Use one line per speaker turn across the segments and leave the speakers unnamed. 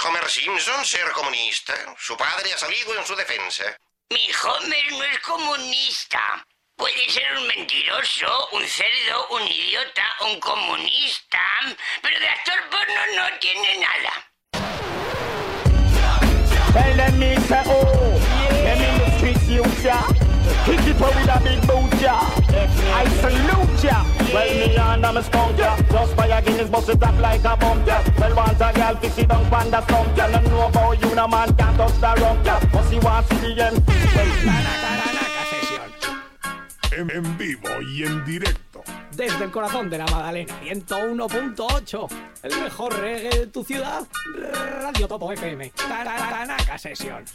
Homer Simpson ser comunista? Su padre ha salido en su defensa.
Mi Homer no es comunista. Puede ser un mentiroso, un cerdo, un idiota, un comunista, pero de actor porno no tiene nada.
Well, let me say, oh, let me in the streets, you ya. Kick it up with a big boot, ya. I salute ya. Well, me and I'm a skunk, ya. Just by a Guinness, bust it up like a bump, ya. Well, want a girl, fix it down, pan the stump, ya. No know about you, no man can't touch the rump, ya. But she wants to the end.
En vivo y en directo.
Desde el corazón de la Magdalena, 101.8. El mejor reggae de tu ciudad, Radio Topo FM. Taranaka Sessions.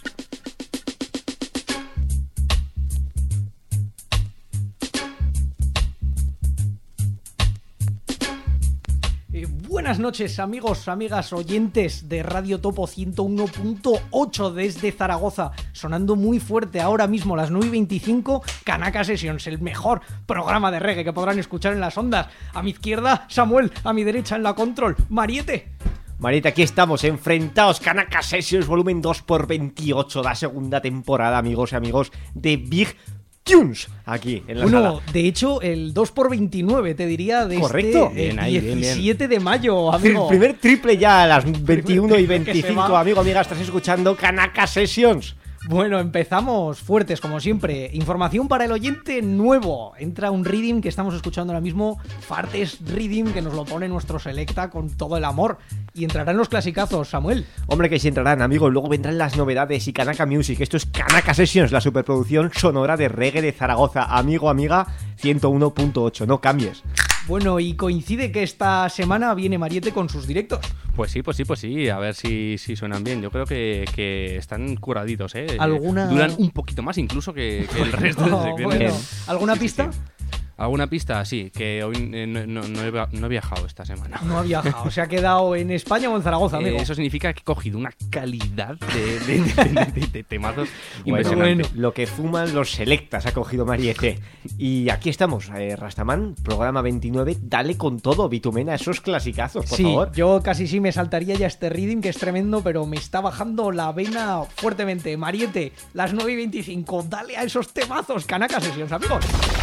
Buenas noches, amigos, amigas, oyentes de Radio Topo 101.8 desde Zaragoza, sonando muy fuerte ahora mismo, las 9:25, Kanaka Sessions, el mejor programa de reggae que podrán escuchar en las ondas. A mi izquierda, Samuel, a mi derecha en la control, Mariette.
Mariette, aquí estamos, enfrentados, Kanaka Sessions, volumen 2x28, la segunda temporada, amigos y amigos, de Big Tunes, aquí en la sala.
De hecho, el 2x29, te diría, de
correcto.
Este bien, ahí, 17 de mayo, amigo.
El primer triple ya a las 21 y 25, amigo, amiga, estás escuchando Kanaka Sessions.
Bueno, empezamos fuertes, como siempre. Información para el oyente nuevo. Entra un reading que estamos escuchando ahora mismo, Fartes Reading, que nos lo pone nuestro Selecta con todo el amor. Y entrarán los clasicazos, Samuel.
Hombre, que sí entrarán, amigo. Luego vendrán las novedades y Kanaka Music. Esto es Kanaka Sessions, la superproducción sonora de reggae de Zaragoza. Amigo, amiga, 101.8. No cambies.
Bueno, y coincide que esta semana viene Mariette con sus directos.
Pues sí, a ver si suenan bien. Yo creo que están curaditos, ¿eh?
¿Alguna...
Duran un poquito más incluso que el resto de secciones.
Bueno, ¿alguna pista?
Sí. ¿Alguna pista? Sí, que hoy no he viajado esta semana.
No ha viajado, ¿se ha quedado en España o en Zaragoza, amigo?
Eso significa que he cogido una calidad de temazos impresionante.
Bueno, lo que fuman los Selectas ha cogido Mariette. Y aquí estamos, Rastaman, programa 29, dale con todo, Bitumena, esos clasicazos, por favor.
Sí, yo casi sí me saltaría ya este reading, que es tremendo, pero me está bajando la vena fuertemente. Mariette, las 9:25, dale a esos temazos, Kanaka Sessions, amigos.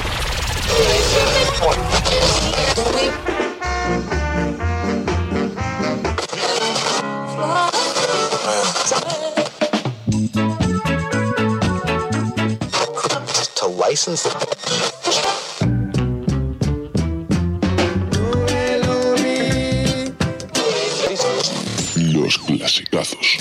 To license.
Los clasicazos.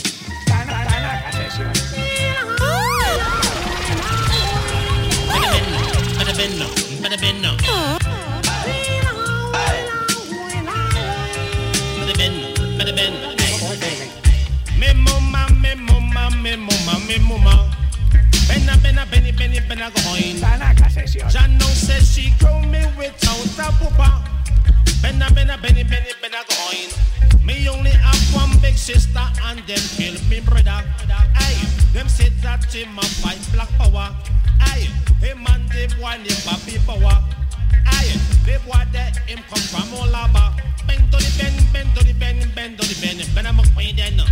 Kanaka Sessions.
John no says she grow me without a papa. Benna going. Me only have one big sister and them kill me brother. Aye, them said that him a fight black power. Aye, him and the boy name Bobby Power. Aye, the boy that him come from Olaba. Bend to the bend, bend to the bend, bend to the bend. Ben I'm a queen then.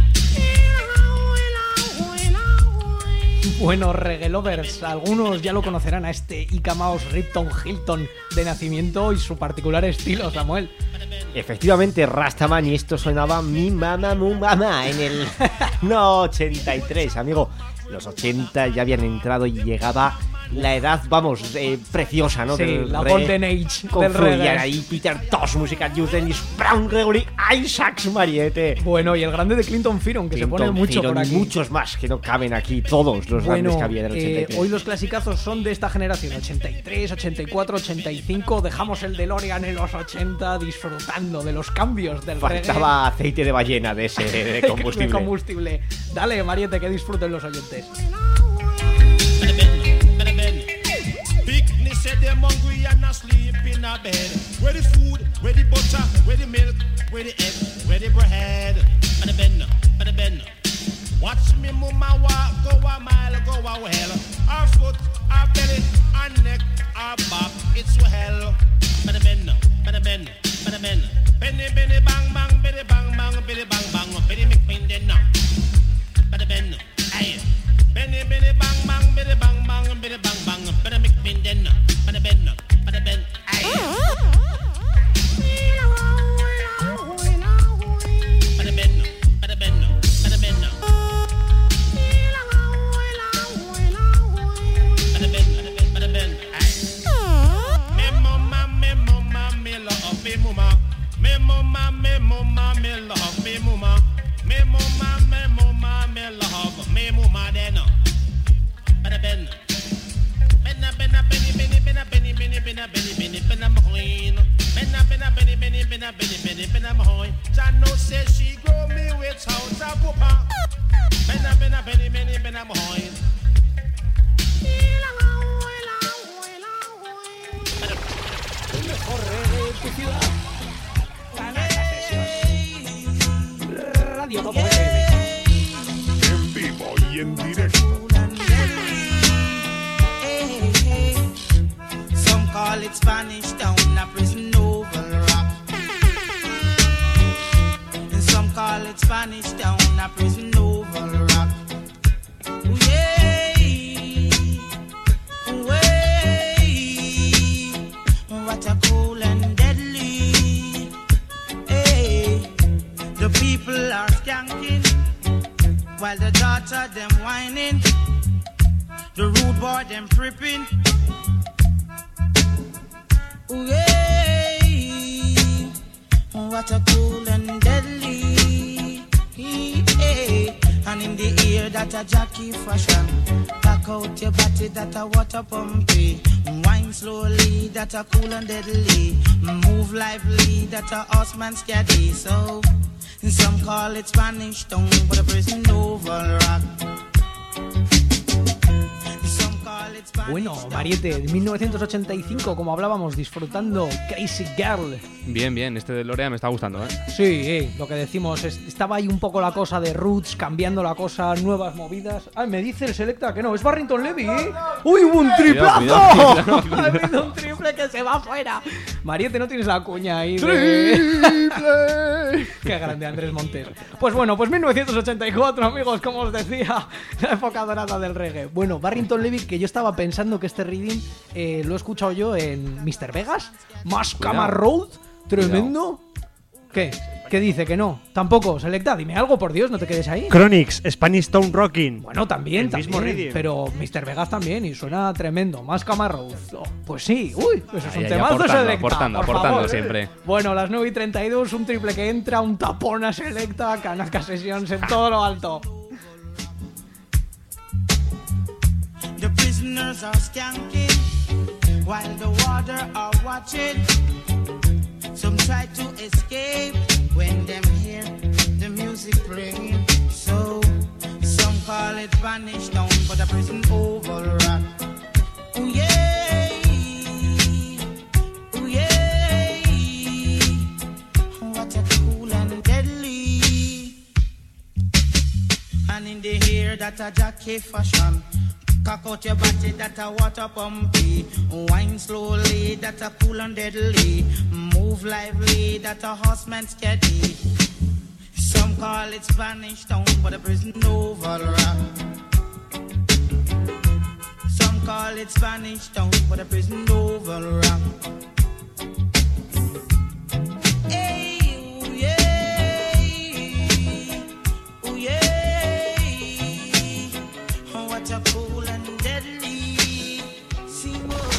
Bueno, reggae lovers, algunos ya lo conocerán a este Ika Mouse Ripton Hilton de nacimiento y su particular estilo, Samuel.
Efectivamente, Rastaman, y esto sonaba Mi Mama Mu Mama en el... No, 83, amigo. Los 80 ya habían entrado y llegaba la edad, vamos, preciosa, ¿no?
Sí,
del
la
reggae.
Golden Age del
Confluían
reggae.
ahí Peter Tosh, Musical Youth, Dennis Brown, Gregory Isaacs, Mariette.
Bueno, y el grande de Clinton Fearon, que
Clinton
se pone mucho
Fearon,
por aquí.
Muchos más que no caben aquí, todos los grandes que había del 83.
Hoy los clasicazos son de esta generación, 83, 84, 85. Dejamos el DeLorean en los 80 disfrutando de los cambios del reggae.
Faltaba aceite de ballena de ese de combustible.
De combustible. Dale, Mariette, que disfruten los oyentes.
Picnic said them hungry and asleep in a bed. Where the food, where the butter, where the milk, where the egg, where the bread. Bada ben. Watch me mama walk, go a mile, go a well. Our foot, our belly, our neck, our back, it's well. Bada ben. Penny, penny, bang, bang, biddy, bang, bang, biddy, bang, bang, biddy, make me then now. Benna Benny Benny Benna Mahoin. Benna Benna Benny Benny Benna Benny Benny Benna Mahoin. John no say she grow me with house of papa. Benna Benna Benny Benny Benna Mahoin.
El mejor reggae de tu ciudad. Radio Topo FM.
En vivo y en directo.
Some call it Spanish Town, a prison oval rock. And some call it Spanish Town, a prison oval rock. Ooh, yeah. Ooh, yeah. What a cool and deadly. Hey. The people are skanking while the daughter them whining. The rude boy them tripping. Ooh, yeah. What a cool and deadly. Yeah. And in the ear that a jockey fashion. Back out your body that a water pumpy. Wine slowly that a cool and deadly. Move lively that a horseman steady. So some call it Spanish Town, but a prison oval rock.
Bueno, Mariette, de 1985, como hablábamos, disfrutando Crazy Girl.
Bien, bien, este de Lorea me está gustando, ¿eh?
Sí, lo que decimos, estaba ahí un poco la cosa de Roots, cambiando la cosa, nuevas movidas. Ay, me dice el Selecta que no, es Barrington Levy, ¿eh? ¡Uy, hubo un triplazo!
Cuidado.
Ha habido un triple que se va afuera. Mariette, no tienes la cuña ahí de...
¡Triple!
¡Qué grande, Andrés Montes! Pues bueno, pues 1984, amigos, como os decía, la época dorada del reggae. Bueno, Barrington Levy, que yo estaba pensando que este reading lo he escuchado yo en Mr. Vegas, Mascama Road, tremendo. ¿Qué? ¿Qué dice? Que no. Tampoco, Selecta, dime algo, por Dios, no te quedes ahí.
Chronix, Spanish Town Rocking.
Bueno, también,
mismo reading.
pero Mr. Vegas también, y suena tremendo. Mascama Road. Oh, pues sí, uy, eso es un temazo, Selecta.
Aportando siempre.
Bueno, las 9:32, un triple que entra, un tapón a Selecta, Kanaka Sessions en todo lo alto.
The prisoners are skanking while the water are watching. Some try to escape when them hear the music playing. So some call it Spanish Town, but a prison oval rock. Ooh, yeah. Ooh, yeah. What a cool and deadly. And in the ear that a jockey fashion. Cock out your body that a water pumpy. Wine slowly that a cool and deadly. Move lively that a horseman steady. Some call it Spanish Town, but a prison oval rock. Some call it Spanish Town, but a prison oval rock. Hey, ooh, yeah. Ooh, yeah. What a cool and deadly. See what?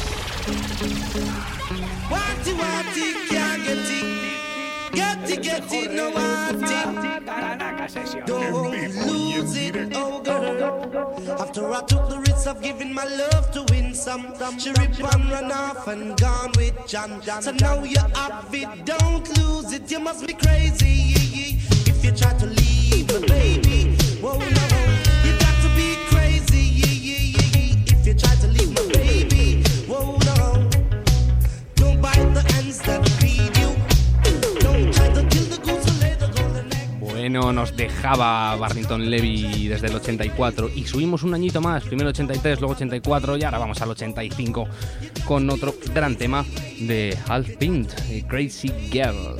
Watty, watty, can't get it. Get it, no watty. Don't lose it, oh girl. After I took the risk of giving my love to win some, she ripped and run off and gone with John. So now you have it, don't lose it. You must be crazy if you try to leave the baby. Whoa, no, you got to be crazy if you try to leave my baby. Whoa, no, don't bite the hands that feed you. Don't try to kill the goose and lay the golden egg.
Bueno, nos dejaba Barrington Levy desde el 84 y subimos un añito más, primero 83, luego 84 y ahora vamos al 85 con otro gran tema de Hal Pint, Crazy Girl.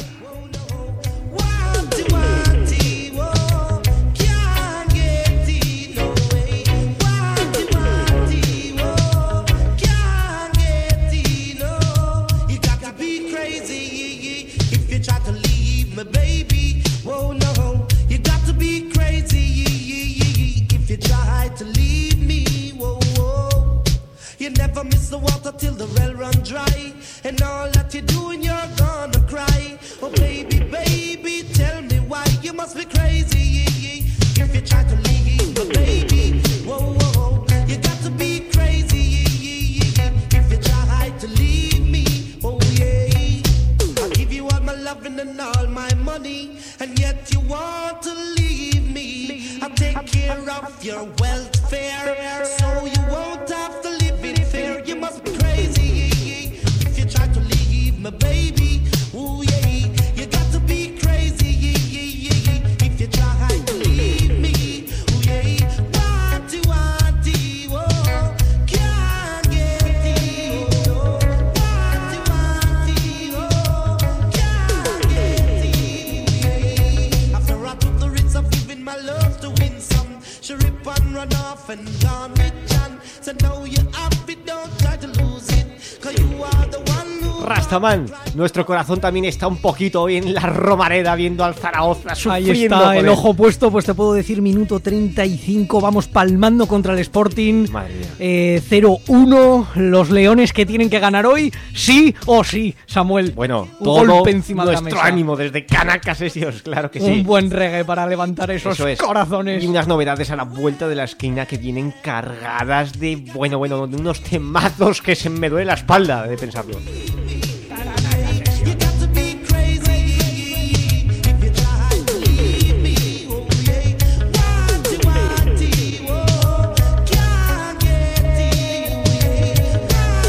Baby, whoa, no, you got to be crazy if you try to leave me, whoa, whoa. You never miss the water till the well run dry, and all that you're doing, you're gonna cry. Oh, of your welfare, so you won't have to live in fear. You must be crazy if you try to leave me, baby. Ooh yeah, you got to be crazy if you try to leave me. Ooh yeah, wanty, oh, can't get it. Oh, wanty, oh, can't get it. After I took the risks of giving my love to win some, she rip and run off and gone with John. So now you have it, don't try to lose it, 'cause you are the one who...
Rastaman, nuestro corazón también está un poquito hoy en la Romareda viendo al Zaragoza sufriendo.
Ahí está
con
el
él.
ojo puesto, pues te puedo decir minuto 35, vamos palmando contra el Sporting.
Madre mía.
0-1, los Leones que tienen que ganar hoy, sí o sí, Samuel.
Bueno,
un
todo
golpe encima de la
nuestro
mesa.
ánimo desde Canacas Sesios, claro que sí.
Un buen reggae para levantar esos
Eso es.
corazones.
Y unas novedades a la vuelta de la esquina que vienen cargadas de, bueno, de unos temazos que se me duele la espalda de pensarlo.
You got to be crazy if you try to leave me. Oh yeah, wanty, oh, can't get it.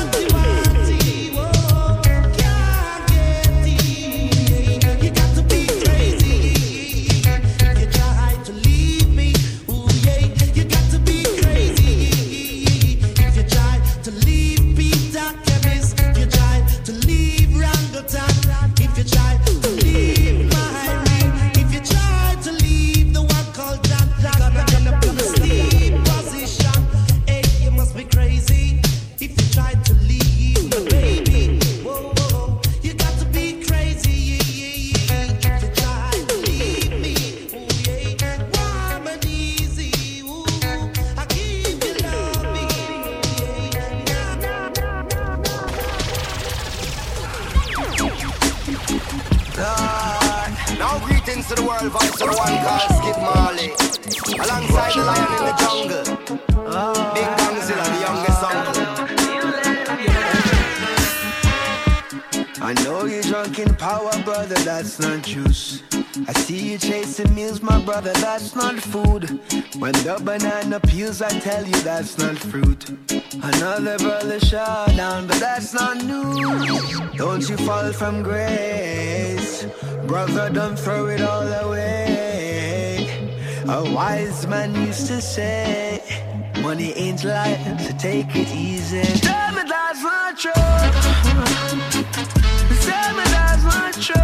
Wanty, oh, can't get it. You got to be crazy if you try to leave me. Oh yeah, you got to be crazy if you try to leave Peter Chemist. You try to leave Rangotan, if you try to leave Myrie, if you try to leave the one called John, gonna end up in a sleep position. Hey, you must be crazy if you try to leave my baby. Whoa, whoa, you got to be crazy if you try to leave me. Ooh, yeah, warm and easy. Ooh, I keep you loving.
Now greetings to the world, voice of the one called Skip Marley. Alongside the lion in the jungle, Big Gangzilla, the youngest uncle.
I know you're drunk in power, brother, that's not juice. I see you chasing meals, my brother, that's not food. When the banana peels, I tell you that's not fruit. Another brother shot down, but that's not news. Don't you fall from grace, brother, don't throw it all away. A wise man used to say, money ain't life, so take it easy. Tell me that's not true. Tell me that's not true.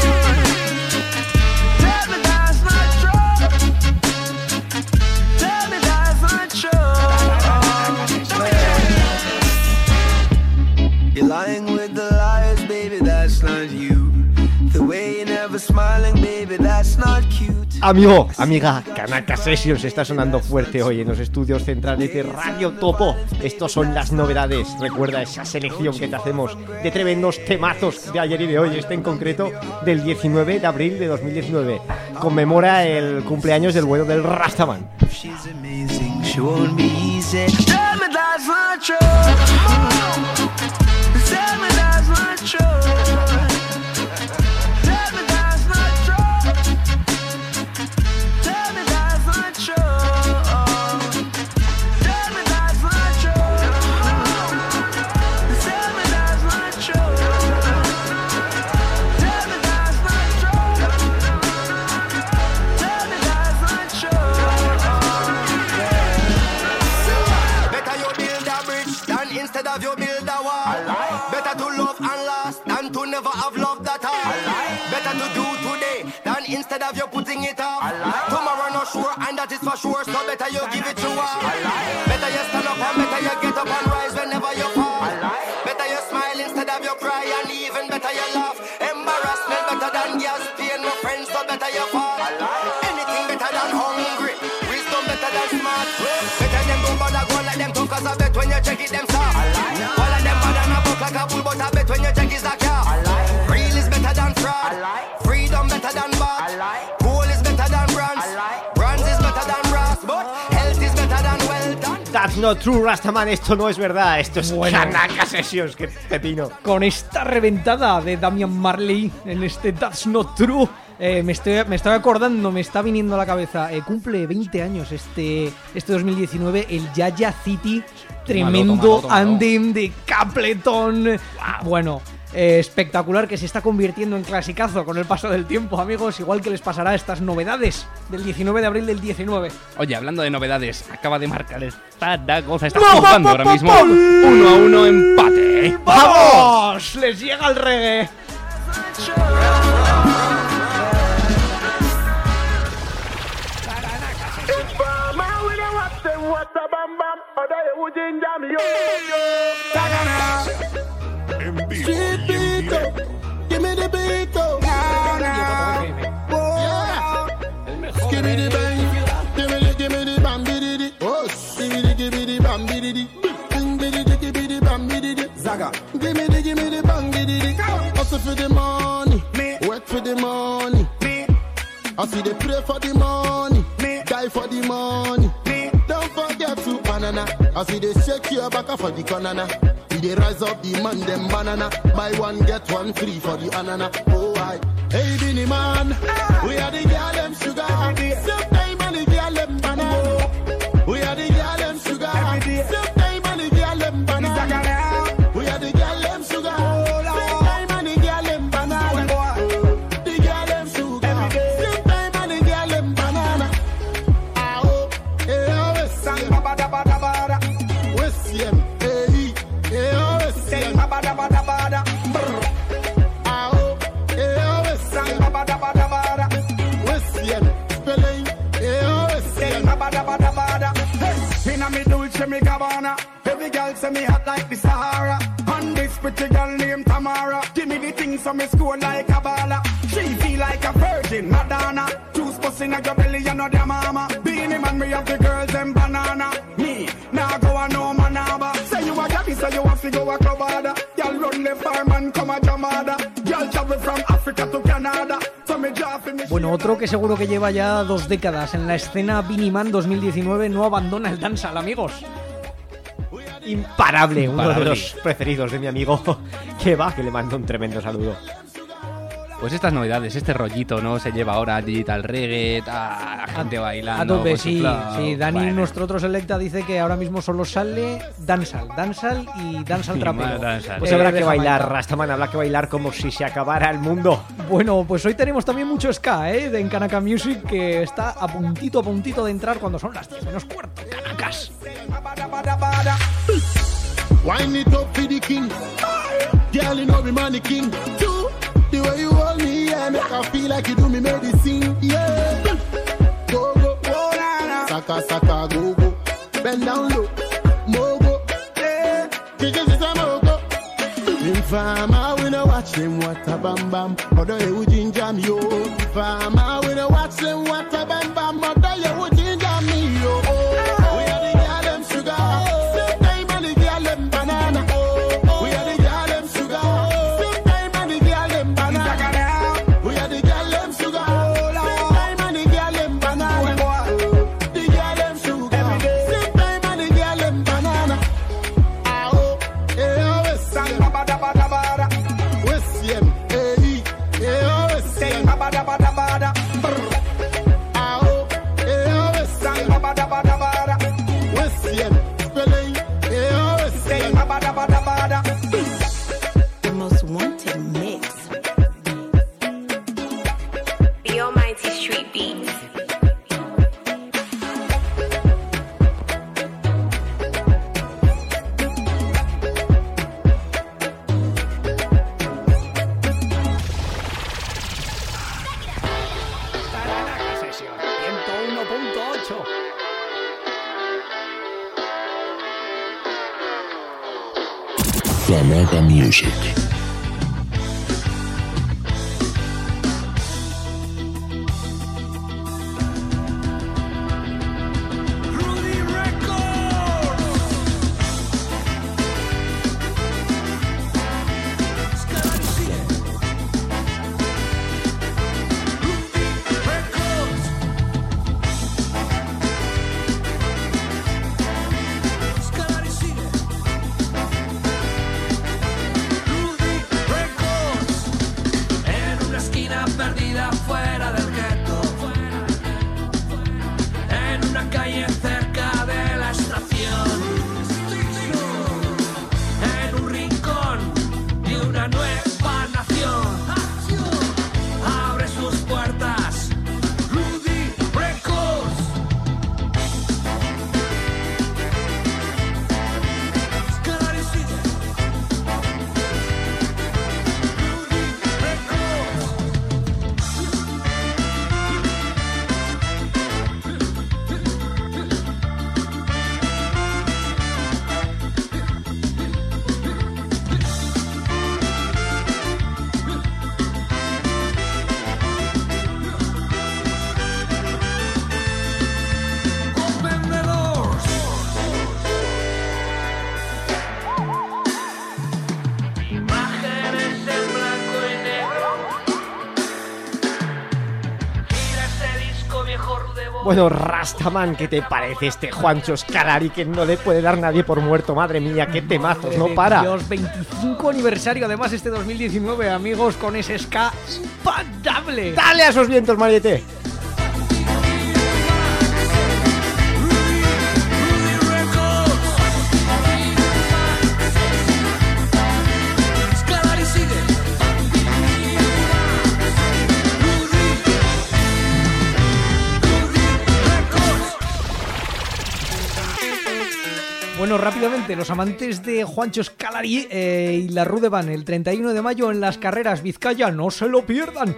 Tell me that's not true. Tell me that's not true. You're lying with the liars, baby, that's not you. The way you're never smiling, baby, that's not cute.
Amigo, amiga, Canacas Sessions está sonando fuerte hoy en los estudios centrales de Radio Topo. Estos son las novedades. Recuerda esa selección que te hacemos de tremendos temazos de ayer y de hoy. Este en concreto del 19 de abril de 2019. Conmemora el cumpleaños del bueno del Rastaman.
She's amazing, she won't be easy. Tell me that's not true. Tell me that's not true. Tell me that's not true. Tell me that's not true. Tell me that's not true. Tell me that's not true. Tell me that's not true. Tell me that's not true.
Better you build a bridge than instead of you build a wall. Better to love and last than to never have loved at all. Better to do today than instead of you putting it off. Tomorrow not sure and that is for sure, so better you give it to all. Better you stand up and better you get up and rise whenever you fall. Better you smile instead of you cry and even better you laugh. Embarrassment better than gas pain, my friends, so better you fall. Anything better than hungry, wisdom better than smart. Better them don't bother go like them talk, cause I bet when you check it them stop. All of them bother not buck like a bull, but I bet when you check is a car. Real is better than fraud, freedom better than bought. Gold is better than bronze, bronze is better than brass, but health is better than wealth.
That's not true, Rastaman, esto no es verdad. Esto es
Bueno.
Canacas Sessions, que pepino.
Con esta reventada de Damian Marley en este That's Not True, Me estoy acordando, me está viniendo a la cabeza. Cumple 20 años este 2019 el Yaya City, tremendo andem de Capleton. Wow. Bueno, espectacular, que se está convirtiendo en clasicazo con el paso del tiempo, amigos. Igual que les pasará estas novedades del 19 de abril del 19.
Oye, hablando de novedades, acaba de marcar el Zaragoza. Está jugando ahora mismo 1-1 empate.
¡Vamos! Les llega el reggae.
En vivo y en directo.
Give me the beat, oh. Give me the bang. Give me the bam, biddy. Oh, give me the bam, biddy. Give me the bam, biddy. Zaga. Give me the bang, biddy. Hustle for the money, work for the money. I see they pray for the money, die for the money. Don't forget to banana. I see they shake your back for the banana. We they rise up the man them banana. Buy one get one free for the banana. Oh I, hey Binny man, we are the girl them sugar. Sometime and the girl them banana. We are the girl them sugar. Sometime and the girl them banana. We are the girl them sugar. Sometime and the girl them banana. The girl them sugar. Sometime and the girl them banana. Oh, hey, sang bada bada bada. Wesiem, hey, hey, sang bada bada bada. Oh, hey, sang bada bada bada. Wesiem, spelling, hey, sang bada bada bada. Hey, inna me Dolce me Gabbana. Every girl say me hot like the Sahara. And this pretty girl named Tamara. Give me the things so me score like a baller. She feel like a virgin Madonna. Juice busting at your belly, you know their mama. Beanie man, me have the girls them banana. Me, now go a no manaba. Say you a gabby, so you have to go a clubada. Y'all run left fireman, come a jamada. Y'all travel from Africa to Canada. So me draft in the...
Bueno, otro que seguro que lleva ya 2 décadas en la escena Beanie Man 2019 no abandona el dancehall, amigos.
Imparable, uno de los preferidos de mi amigo. Que va, que le mando un tremendo saludo.
Pues estas novedades, este rollito, ¿no? Se lleva ahora digital reggae, la gente bailando.
A tope,
con su
sí,
flow.
sí. Dani,
bueno,
nuestro otro selecta, dice que ahora mismo solo sale dancehall y dancehall trapero.
Pues habrá que bailar, Rastaman, habrá que bailar como si se acabara el mundo.
Bueno, pues hoy tenemos también mucho ska, de Kanaka Music, que está a puntito de entrar cuando son las 10 menos cuarto. Kanaka's.
Wine it up for the king. Girl, you know me money king. Two, the way you hold me, yeah, make I feel like you do me medicine. Yeah. Go, go, go, saka, saka, go, go. Bend down low, mogo. Yeah. Chicken is a mogo. In farmer, we no watch them water bam bam. Other you would ginger me, yo. In farmer, we no watch them water bam bam. Other you would ginger me, yo. We are the girl them sugar.
The most wanted mix. The almighty street beats.
Kanaka Session 101.8.
Kanaka Music.
Rudy
Bueno, Rastaman, ¿qué te parece este Juancho Scalari que no le puede dar nadie por muerto? Madre mía, qué temazos, no para.
Dios, 25 aniversario además este 2019, amigos, con ese ska impagable.
¡Dale a esos vientos, Mariette!
Bueno, rápidamente, los amantes de Juancho Scalari y la Rude Van el 31 de mayo en las carreras Vizcaya, no se lo pierdan.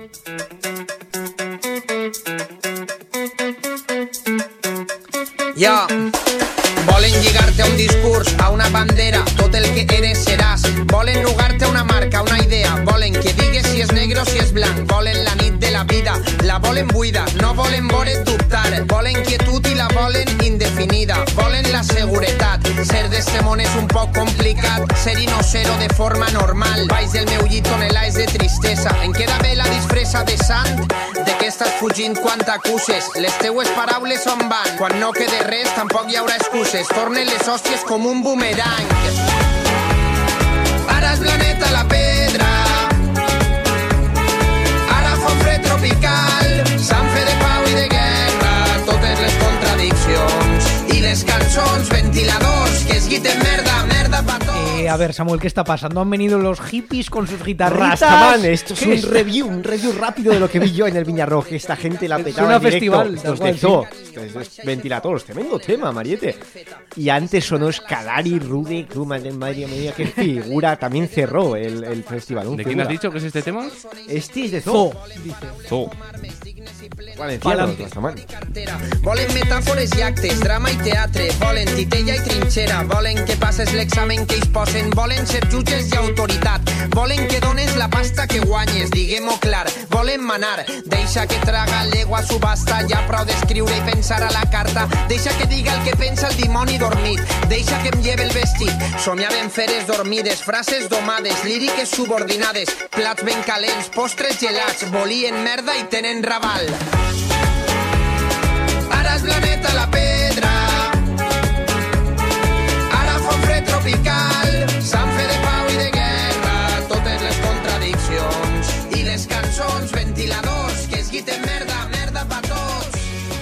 Ja, volen lligar-te a un discurs, a una bandera, tot el que eres seràs. Volen nugar-te a una marca, una idea. Volen que digues si és negre o si és blanc. Volen la nit de la vida, la volen buida. No volen veure't dubtar. Volen quietud i la volen indefinida. Volen la seguretat. Ser d'este món és un poc complicat. Ser-hi no ser-ho de forma normal. Baix del meu llit tonelades de tristesa. Em queda bé la disfressa de sant. De què estàs fugint quan t'acuses? Les teues paraules on van? Quan no quede res tampoc hi haurà excuses. Tornen les hòsties com un boomerang. Ara és planeta la pedra. Ara fa un fred tropical. Sant fe de pau i de guerra. Totes les contradiccions. I les cançons, ventiladors, que es guiten merda, merda pa tots.
A ver, Samuel, ¿qué está pasando? Han venido los hippies con sus guitarritas.
Rastaman, esto es un review rápido de lo que vi yo en el Viñarrock. Esta gente la petaba en directo.
Festival,
Estos de Zoo. Es ventiladores, tremendo tema, Mariette. Y antes sonó Scalari, Rude, madre mía, qué figura. También cerró el festival.
¿De quién has dicho que es este tema?
Este es de Zoo.
Zoo.
Valenciano, Rastaman.
Volen metàfores i actes, drama i teatre. Volen titella i trinxera. Volen que passes l'examen que ells posen. Volen ser jutges i autoritat. Volen que dones la pasta que guanyes, diguem-ho clar. Volen manar. Deixa que traga l'ego a subhasta. Ja prou d'escriure i pensar a la carta. Deixa que diga el que pensa el dimoni dormit. Deixa que em lleve el vestit. Somiaven feres dormides, frases domades, líriques subordinades, plats ben calents, postres gelats. Volien merda i tenen raval. Ara és planeta la pedra. Ara fa un fred tropical. Sant fe de pau i de guerra. Totes les contradiccions. I les cançons, ventiladors, que es guiten merda, merda pa tots.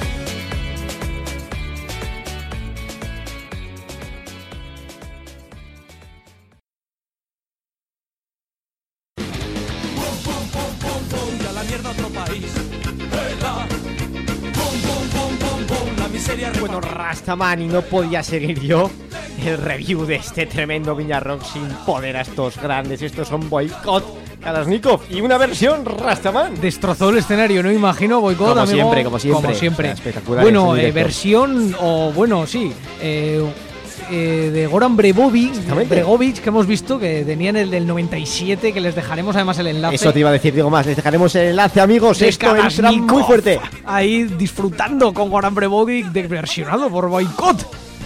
Y a la mierda otro país. La miseria.
Bueno, Rastaman, y no podía seguir yo el review de este tremendo Viñarrock sin poder a estos grandes. Estos son Boycott, Kalashnikov y una versión Rastaman.
Destrozó el escenario, ¿no? Imagino, Boycott,
como
amigo.
Siempre, como siempre.
Como siempre.
Espectacular.
Bueno, versión, o bueno, sí. De Goran Bregovic, que hemos visto que tenían el del 97, que les dejaremos además el enlace.
Eso te iba a decir, digo más, les dejaremos el enlace, amigos. Esto entra muy fuerte.
Ahí disfrutando con Goran Bregovic, versionado por Boycott.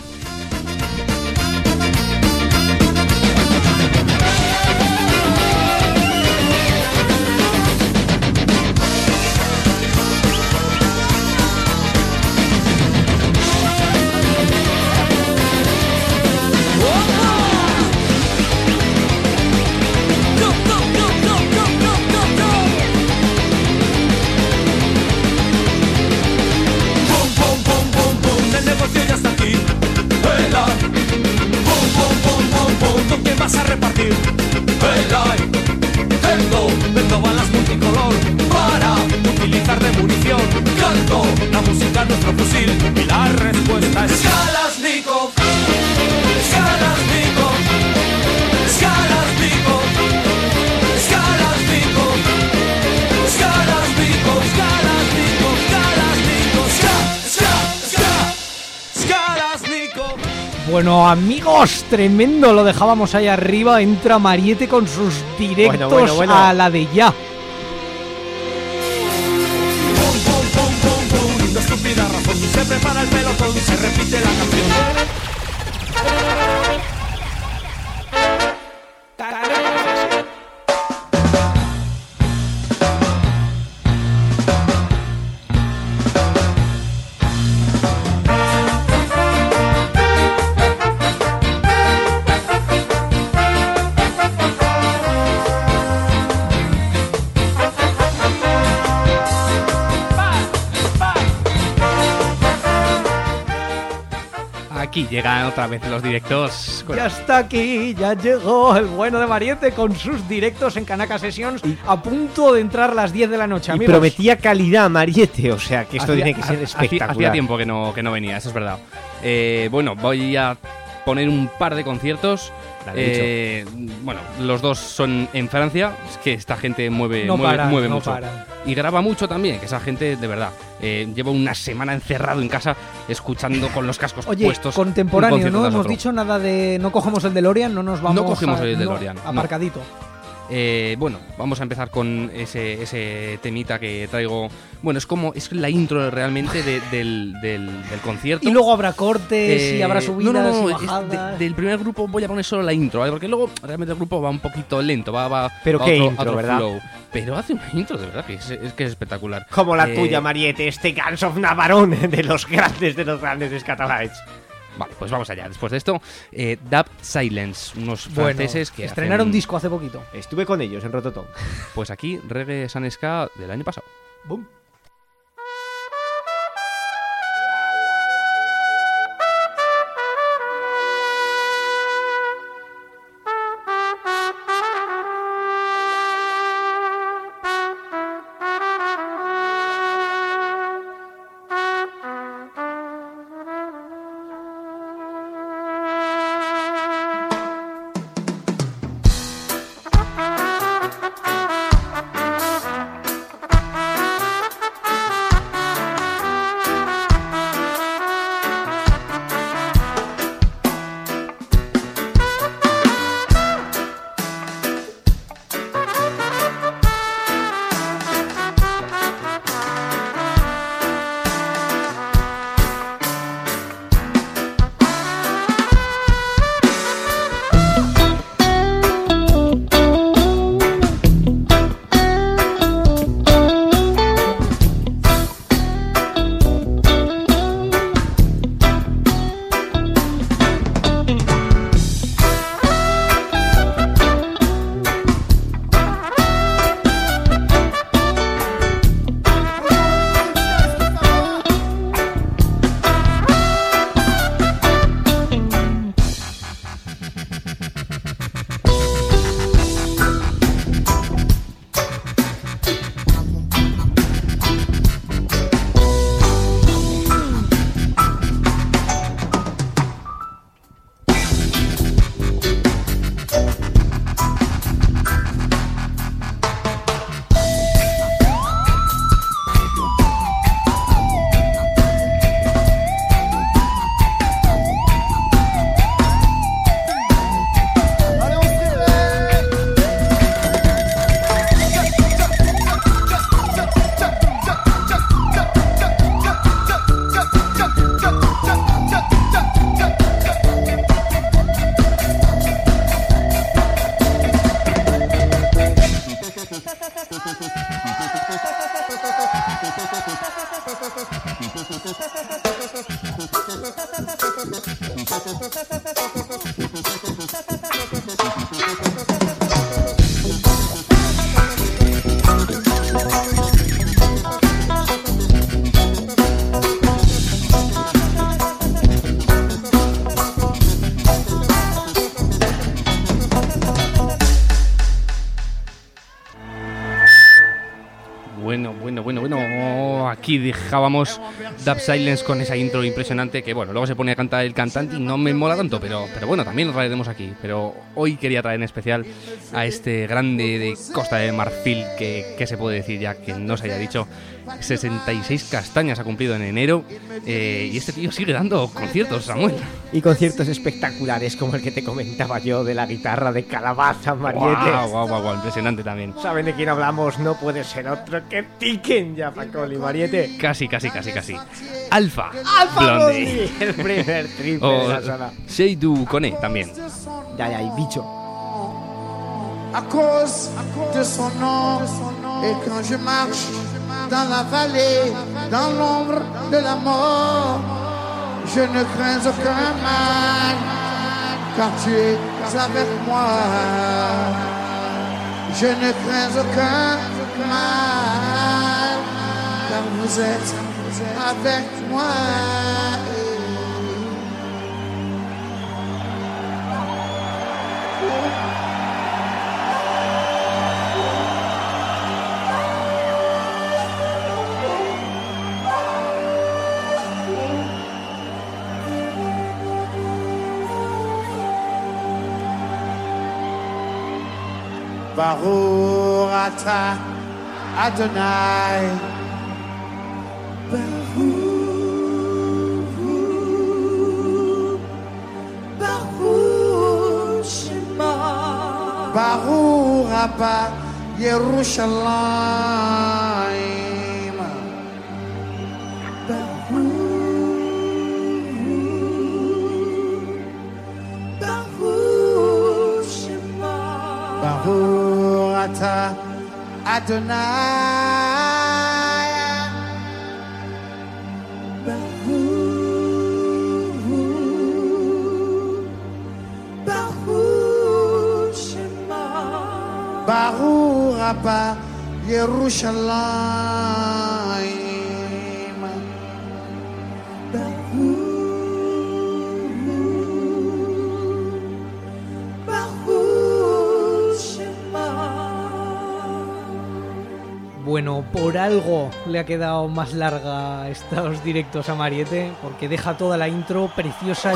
Vendo balas multicolor para utilizar de munición. Canto la música nuestro fusil y la respuesta es Kalashnikov, Kalashnikov, Kalashnikov, Kalashnikov, Kalashnikov, Kalashnikov, Kalashnikov, Kalashnikov.
Bueno, amigos, tremendo, lo dejábamos ahí arriba. Entra Mariette con sus directos
bueno.
A la de ya.
Una estúpida razón, se prepara el pelotón, se repite la canción.
Aquí llegan otra vez los directos.
Ya está aquí, ya llegó el bueno de Mariette con sus directos en Kanaka Sessions a punto de entrar las 10 de la noche,
Y
amigos.
prometía calidad, Mariette, o sea que esto tiene que ser
Hacía
espectacular.
tiempo que no venía, eso es verdad. Bueno, voy a poner un par de conciertos. Bueno, los dos son en Francia. Es que esta gente mueve mucho.
paran.
Y graba mucho también, que esa gente, de verdad, lleva una semana encerrado en casa escuchando con los cascos
Oye,
puestos. un
contemporáneo,
concierto
¿no?
tras
Hemos
otro.
dicho nada de... No cogemos el DeLorean, no nos vamos
No cogemos
a-
el DeLorean, no.
aparcadito.
Bueno, vamos a empezar con ese temita que traigo. Bueno, es la intro realmente del concierto.
Y luego habrá cortes y habrá subidas
no,
y
es
bajadas.
del primer grupo voy a poner solo la intro, ¿vale? Porque luego realmente el grupo va un poquito lento, va
Pero
va
qué
otro-
intro,
otro
¿verdad?
flow. Pero hace una intro, de verdad, que es espectacular.
Como la tuya, Mariette, este Guns of Navarone de los grandes cataláes.
Vale, pues vamos allá. Después de esto, Dub Silence, unos franceses que
estrenaron
hacen-
disco hace poquito.
Estuve con ellos en Rototom.
Pues aquí, Reggae San Ska del año pasado.
Boom.
Bueno, aquí dejábamos Dub Silence con esa intro impresionante que, bueno, luego se pone a cantar el cantante y no me mola tanto, pero bueno, también lo traeremos aquí. Pero hoy quería traer en especial a este grande de Costa de Marfil, que se puede decir ya que no se haya dicho. 66 castañas ha cumplido en enero, y este tío sigue dando conciertos, Samuel.
Y conciertos espectaculares como el que te comentaba yo de la guitarra de Calabaza, Mariette.
Guau, impresionante también.
¿Saben de quién hablamos? No puede ser otro que Tiken Yapacoli, Mariette.
Casi. Alpha
Blondie, el primer triple de la sala.
Seydou Kone también.
Ya, y bicho.
À cause de son nom, et quand je marche dans la vallée, dans l'ombre de la mort, je ne crains aucun mal, car tu es avec moi. Je ne crains aucun mal, car vous êtes avec moi. Baruch Atah Adonai.
Baruch Shema.
Baruch Rabba Yerushalayim.
Baruch Shema.
Baruch Atah Adonai.
Baruch Shema.
Baruch Rabba Yerushalayim.
Baruch Shema.
Bueno, por algo le ha quedado más larga estos directos a Mariette, porque deja toda la intro preciosa.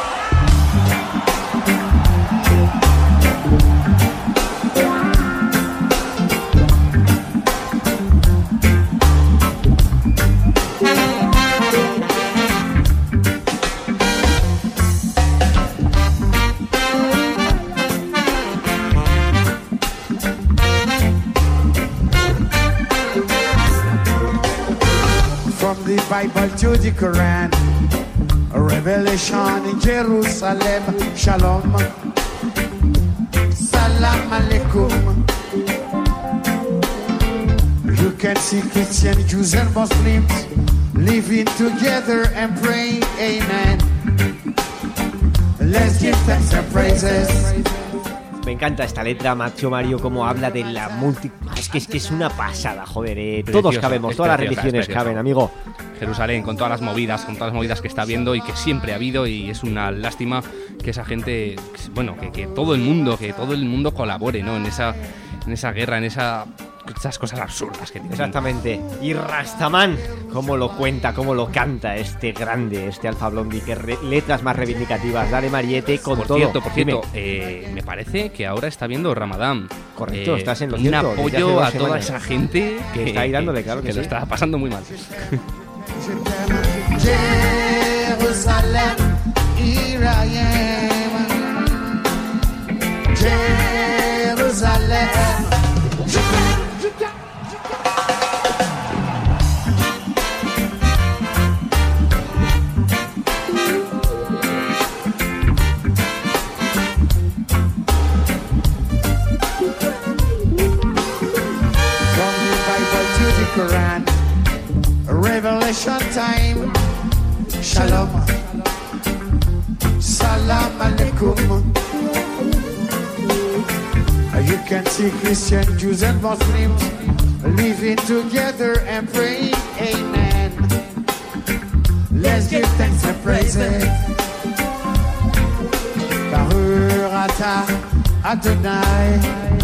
From the Bible to the Quran, a revelation in Jerusalem. Shalom, salam alaikum. You can see Christian, Jews and Muslims living together and praying amen. Let's give thanks and praises.
Me encanta esta letra, Macho Mario, como habla de la Es que es una pasada, joder. Todos cabemos, todas las religiones caben, amigo.
Jerusalén, con todas las movidas que está habiendo y que siempre ha habido, y es una lástima que esa gente, bueno, que todo el mundo colabore, ¿no? En esa guerra, en esas cosas absurdas que tiene.
Exactamente. Y Rastaman, cómo lo cuenta, cómo lo canta este grande, este Alpha Blondy, que letras más reivindicativas. Dale, Mariette, con
por
todo.
Por cierto, me parece que ahora está viendo Ramadán.
Correcto, estás en lo
un
cierto.
apoyo a toda esa gente
que está ahí dándole, claro que
lo
sí.
está pasando muy mal.
Jerusalem, here I am. Jerusalem. From the Bible to the Quran, Revelation time. Shalom, salam alaikum. You can see Christian, Jews and Muslims living together and praying amen. Let's give thanks and praises. Baruch Atah Adonai.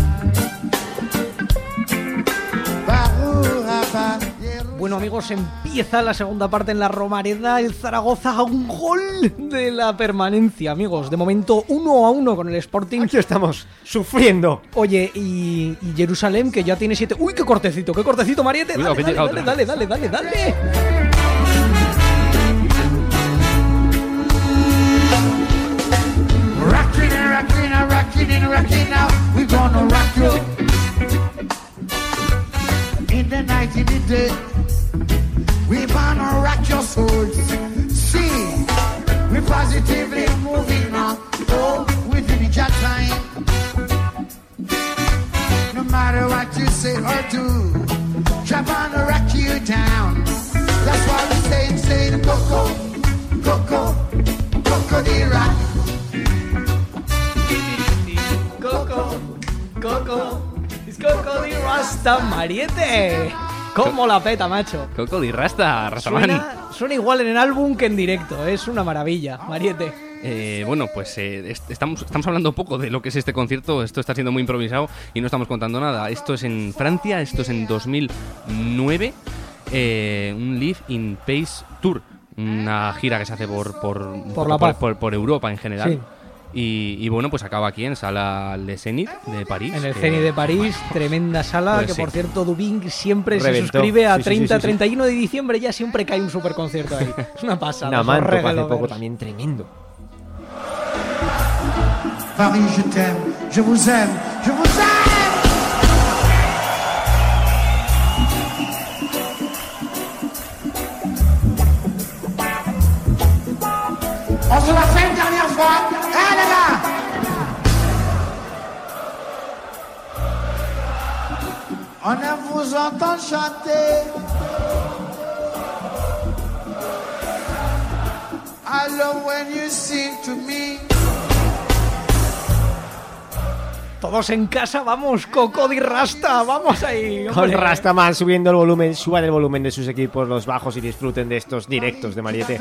Baruch Rabba.
Bueno, amigos, empieza la segunda parte en la Romareda. El Zaragoza a un gol de la permanencia, amigos. De momento 1-1 con el Sporting.
Aquí estamos, sufriendo.
Oye, y Jerusalén, que ya tiene 7. ¡Uy, qué cortecito, Mariette!
Cuidado,
Dale.
Rockin' now, we gonna rock you. In the night, in the day, we gonna rock your souls. See, we positively moving on. Oh, within your time. No matter what you say or do, try to rock you down. That's why we say Coco, Coco, Coco de rock.
Coco, es Coco de Rasta, Mariette. ¿Cómo la peta, macho?
Coco de Rastaman.
Suena igual en el álbum que en directo. Es una maravilla, Mariette.
Bueno, pues estamos hablando poco de lo que es este concierto. Esto está siendo muy improvisado y no estamos contando nada. Esto es en Francia, esto es en 2009. Un Live in Pace Tour. Una gira que se hace por Europa en general.
Sí.
Y bueno, pues acaba aquí en Sala Le Zénith de París.
En el Zénith de París, tremenda sala,
pues
que
sí.
por cierto Dubin siempre
Reventó.
se suscribe a
Sí,
31 de diciembre, ya siempre cae un super concierto ahí. Es una pasada.
Naman
os
tocó hace
regalo
poco
ver.
también tremendo.
Paris, je t'aime, je vous aime, je vous aime. On se la fait une dernière fois. Eh les gars! On aime vous entendre chanter. I love when you sing to me.
Todos en casa, vamos, Cocody Rasta, vamos ahí.
Con
hombre.
Rastaman subiendo el volumen, suban el volumen de sus equipos, los bajos y disfruten de estos directos de Mariette.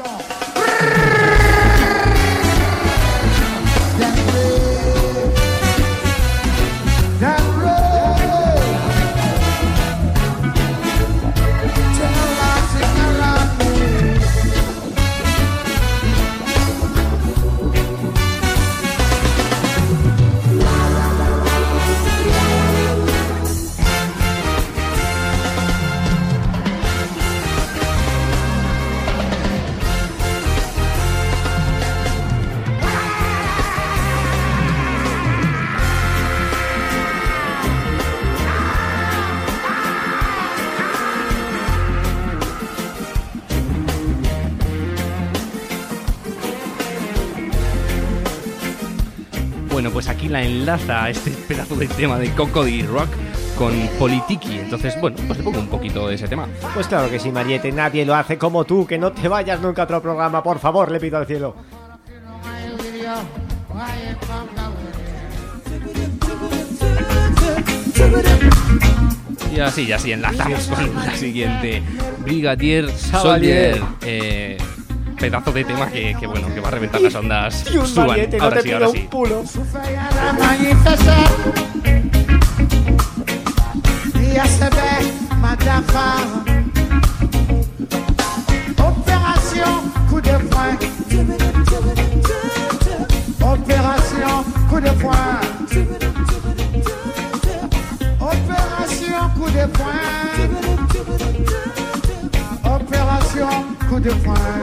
Bueno, pues aquí la enlaza este pedazo de tema de Cocody Rock con Politiki. Entonces, bueno, pues le pongo un poquito de ese tema.
Pues claro que sí, Mariette, nadie lo hace como tú, que no te vayas nunca a otro programa, por favor, le pido al cielo.
Y así enlazamos con la siguiente. Brigadier
Savalier.
Soldier. Pedazo de tema que bueno, que va a reventar las ondas.
Y un
Suban.
Mariette, no
Ahora
te
sí,
pido
ahora
un
sí.
pulo.
Opération coup de poing. Opération coup de poing. Opération coup de poing. Opération coup de poing.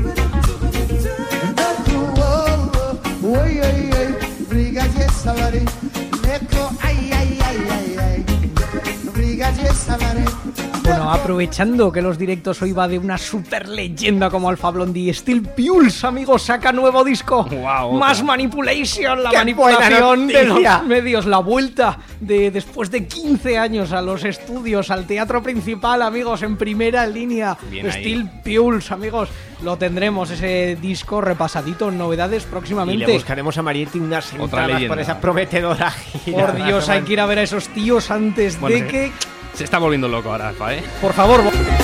Brigadier Savary. Neko, ay, ay, ay, ay, ay. Brigadier Savary.
Bueno, aprovechando que los directos hoy va de una super leyenda como Alpha Blondy, Steel Pulse, amigos, saca nuevo disco.
Wow,
Más manipulation, la
¡Qué
manipulación
buena
de
noticia!
los medios, la vuelta de después de 15 años a los estudios, al teatro principal, amigos, en primera línea.
Bien ahí.
Steel Pulse, amigos, lo tendremos, ese disco repasadito, novedades
Y
próximamente.
le buscaremos a Mariette unas
Otra
entradas
leyenda.
por esa prometedora gira.
Por Dios, hay que ir a ver a esos tíos antes
Bueno,
de
sí.
que...
Se está volviendo loco ahora, Alfa, ¿eh?
Por favor...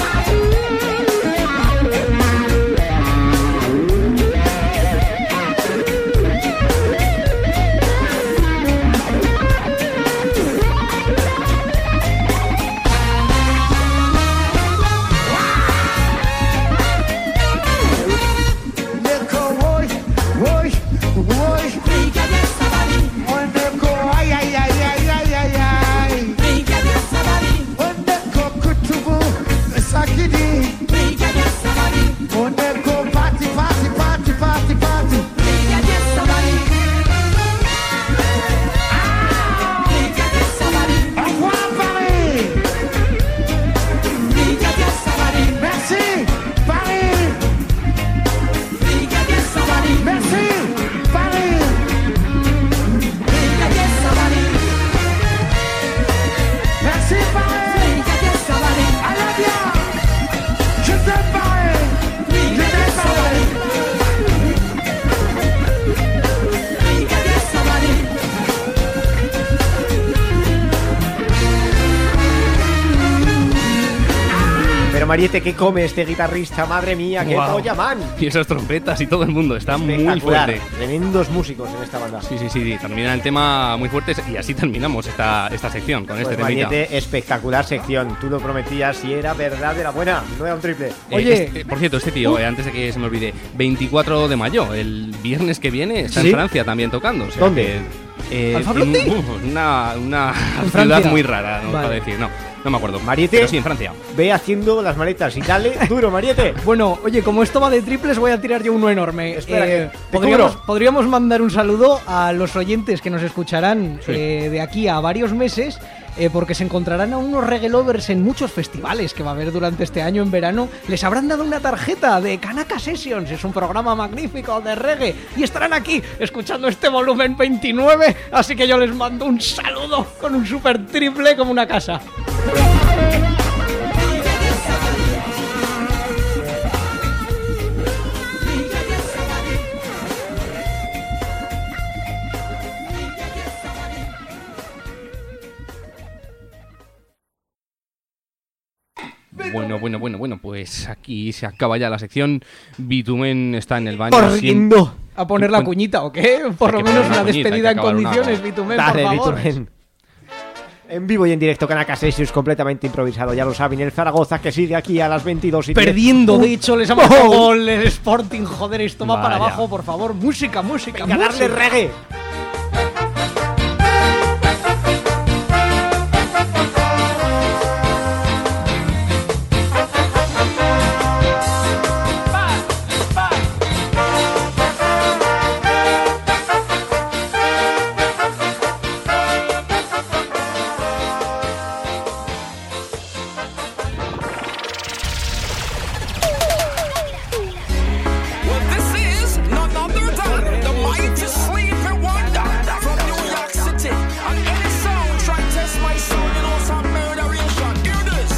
Neko, voy, voy, voy. Brigadier Savary. Oh, Neko, ay, ay, ay, ay, ay, ay, ay. Brigadier Savary. Oh, Neko, kutubu,
Mariette, ¿qué come este guitarrista? Madre mía, qué
Wow.
polla, man.
Y esas trompetas y todo el mundo, está muy
Espectacular.
fuerte.
Tremendos músicos en esta banda.
Sí, termina el tema muy fuerte y así terminamos esta sección con
Pues
este temita.
Mariette, espectacular sección. Tú lo prometías, si era verdad, era buena. No era un triple.
Oye.
Por cierto, este tío, antes de que se me olvide, 24 de mayo, el viernes que viene, está
¿Sí?
en Francia también tocando. O sea
¿Dónde?
¿Alfa Blondy?
Una
¿En
ciudad
Francia?
muy rara, no
Vale.
puedo decir, no me acuerdo.
Mariette,
Pero sí, en Francia.
ve haciendo las maletas y dale duro, Mariette.
Bueno, oye, como esto va de triples, voy a tirar yo uno enorme.
Espera, que te
podríamos mandar un saludo a los oyentes que nos escucharán
Sí.
de aquí a varios meses, porque se encontrarán a unos reggae lovers en muchos festivales que va a haber durante este año en verano. Les habrán dado una tarjeta de Kanaka Sessions, es un programa magnífico de reggae, y estarán aquí escuchando este volumen 29, así que yo les mando un saludo con un super triple como una casa.
Bueno, pues aquí se acaba ya la sección. Bitumen está en el baño.
Corriendo.
¿A poner la cuñita o qué? Por lo
que
menos
poner la
una
cuñita,
despedida
hay que
en
acabar una-
condiciones, Bitumen,
Dale,
por favor.
Bitumen. En vivo y en directo, Kanaka Sessions, completamente improvisado. Ya lo saben, el Zaragoza que sigue aquí a las 22:10.
Perdiendo, de hecho, les ha marcado gol el Sporting. Joder, esto va para
Vaya.
abajo, por favor. Música.
Venga, darle
música.
reggae.
Well, this is none other than the mighty sleepy wonder from New York City. And any sound try to test my soul, you know some murderation. Hear this.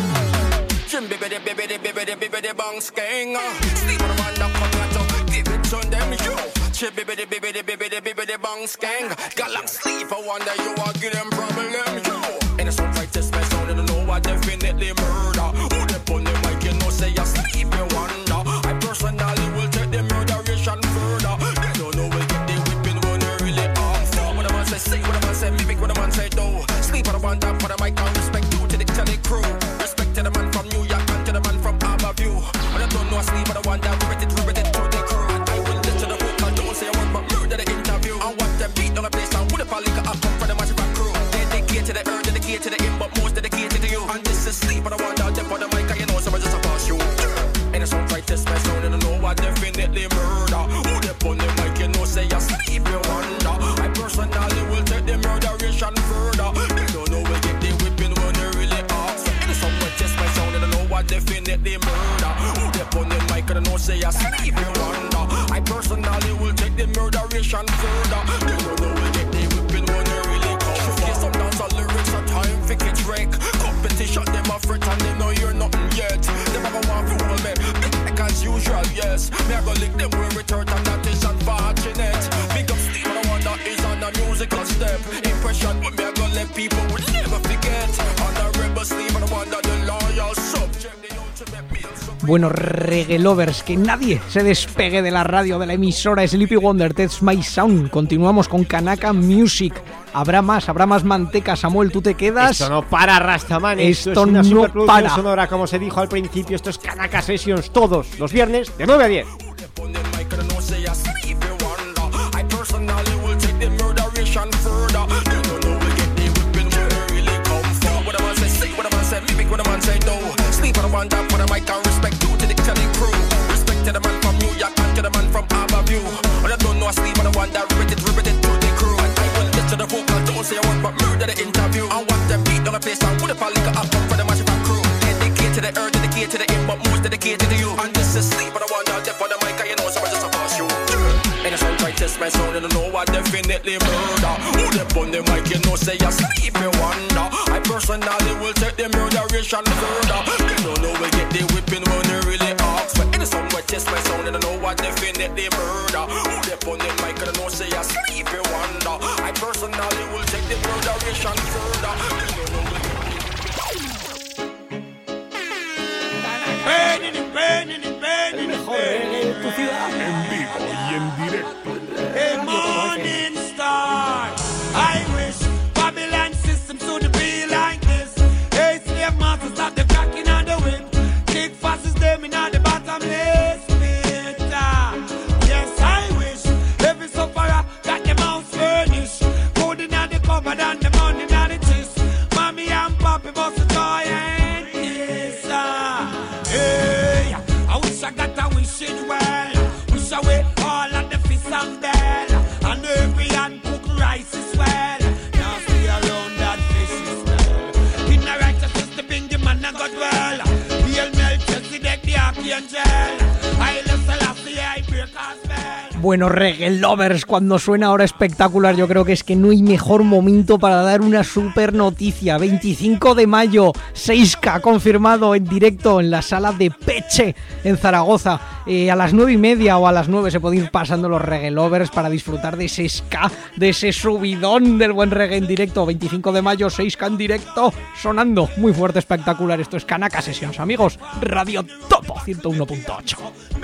Jim bibbidi bibbidi bibbidi bibbidi bang skang. Sleep on the wonder, come on to give it to them, you. Chip bibbidi bibbidi bibbidi bibbidi bang skang. Galang sleep, I wonder you are give them problem, you. And it's some try to test my soul, you know what definitely murder. Who they put the mic, you know say you sleepy wonder. I personally will take the murderation further. They don't know we'll get the whipping when they really harmful. What a man say, what a man say, mimic what a man say, do. Sleep on the one time for the mic, and respect you to the tele crew. Respect to the man from New York and to the man from Harborview. When I don't know, sleep on the one time, rip it to the crew. And I will listen to the vocal, don't say a word but murder the interview. And what them beat on the place, and with a palica up come for the massive crew. Dedicate to the earth, dedicate to the in, but most dedicated to you. And this is sleep on the one down, dip on the mic, and you know someone just a pass you. And it's some try to mess sound, and I know what definitely murder. Who they on the mic, you know say you sleep, you wonder. I personally will take the murderation further. They don't know we get the whipping when they really ask. And it's some try to mess sound, and I know what definitely murder. Who they on the mic, and I know say you sleep, you wonder. I personally will take the murderation further. They don't know we get the whipping when they really come. Showcase some dancehall lyrics, a time for kids wreck. Competition, them a fret, and they know you're nothing yet. Them a go want fool me, like as usual, yes. Me a go lick them when return, and that is unfortunate. Big up Steve, and I wonder is on a musical step. Impression when me a go let people will never forget. On the rebel sleep, and I wonder the loyal subject, the ultimate meal.
Bueno, reggae lovers, que nadie se despegue de la radio, de la emisora Sleepy Wonder, That's My Sound. Continuamos con Kanaka Music. Habrá más manteca. Samuel, ¿tú te quedas?
Esto no para, Rastaman. Esto es
Esto
una
no
superproducción
para.
sonora, como se dijo al principio. Esto es Kanaka Sessions todos los viernes de 9 a 10.
On the mic, and I know say you sleep, you wonder. I personally will take the murderation further. They don't know we get the whipping when they really come from. What a man say, what a man say, mimic what a man say, no. Sleep on the one down for the mic, and respect you to the tele crew. Respect to the man from New York and to the man from Harborview. And I don't know, sleep on the one that rip it to the crew. And I will listen to the vocal, don't say a word but murder the interview. And what them beat on the place, and with a palica up come for the massive crew. Dedicate to the earth, dedicate to the in, but most dedicated to you. And this is sleep on the one down, dip on the mic, and you know someone just a pass you. And it's all right, test my sound, and I know what definitely murder. Who they on the mic, you know say you sleep, you wonder. I personally will take the murderation further. They don't know we get the whipping when they really ask. But in the sound, I test my sound, and I know what definitely murder. Who they on the mic, and I know say you sleep, you wonder. I personally will take the murderation further. They don't know we get the
El mejor reggae de tu ciudad.
En vivo y en directo.
A morning star. I wish Babylon system should be like this. Hey, slave masters, stop the cracking on the whip. Kick fast them in the bottomless pit. Yes, I wish every sufferer got them house furnished. Food in the cupboard and the money in the chest. Mommy and papi bust a toy and kiss. Hey, I wish I got a wish it well. Wish away all of the fists and bell. And every hand cook rice as well. Now stay around that fish is well. In the righteousness the Benjamin and God well. Hail Melchizedek the Archangel. I love Selassie, I break our spell.
Bueno, Reggae Lovers, cuando suena ahora espectacular, yo creo que es que no hay mejor momento para dar una super noticia. 25 de mayo, 6K confirmado en directo en la sala de Peche en Zaragoza. A las 9:30 o a las 9 se pueden ir pasando los Reggae Lovers para disfrutar de ese ska, de ese subidón del buen reggae en directo. 25 de mayo, 6K en directo, sonando muy fuerte, espectacular. Esto es Kanaka Sessions, amigos. Radio Topo 101.8.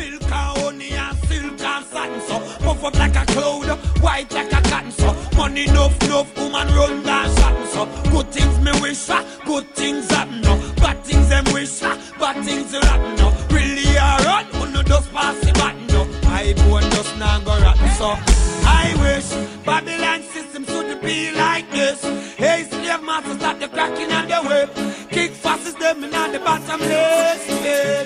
Puff up like a cloud, white like a cancer. Money enough, woman run down shot. So good things me wish, good things happen. No. Bad things them wish, bad things will happen. No. Really a run, no just pass the button. No. I bone just now go rotten. So I wish Babylon system should be like this. Hey, slave masters, stop the cracking and the whip. Kick fast them in the bottomless pit.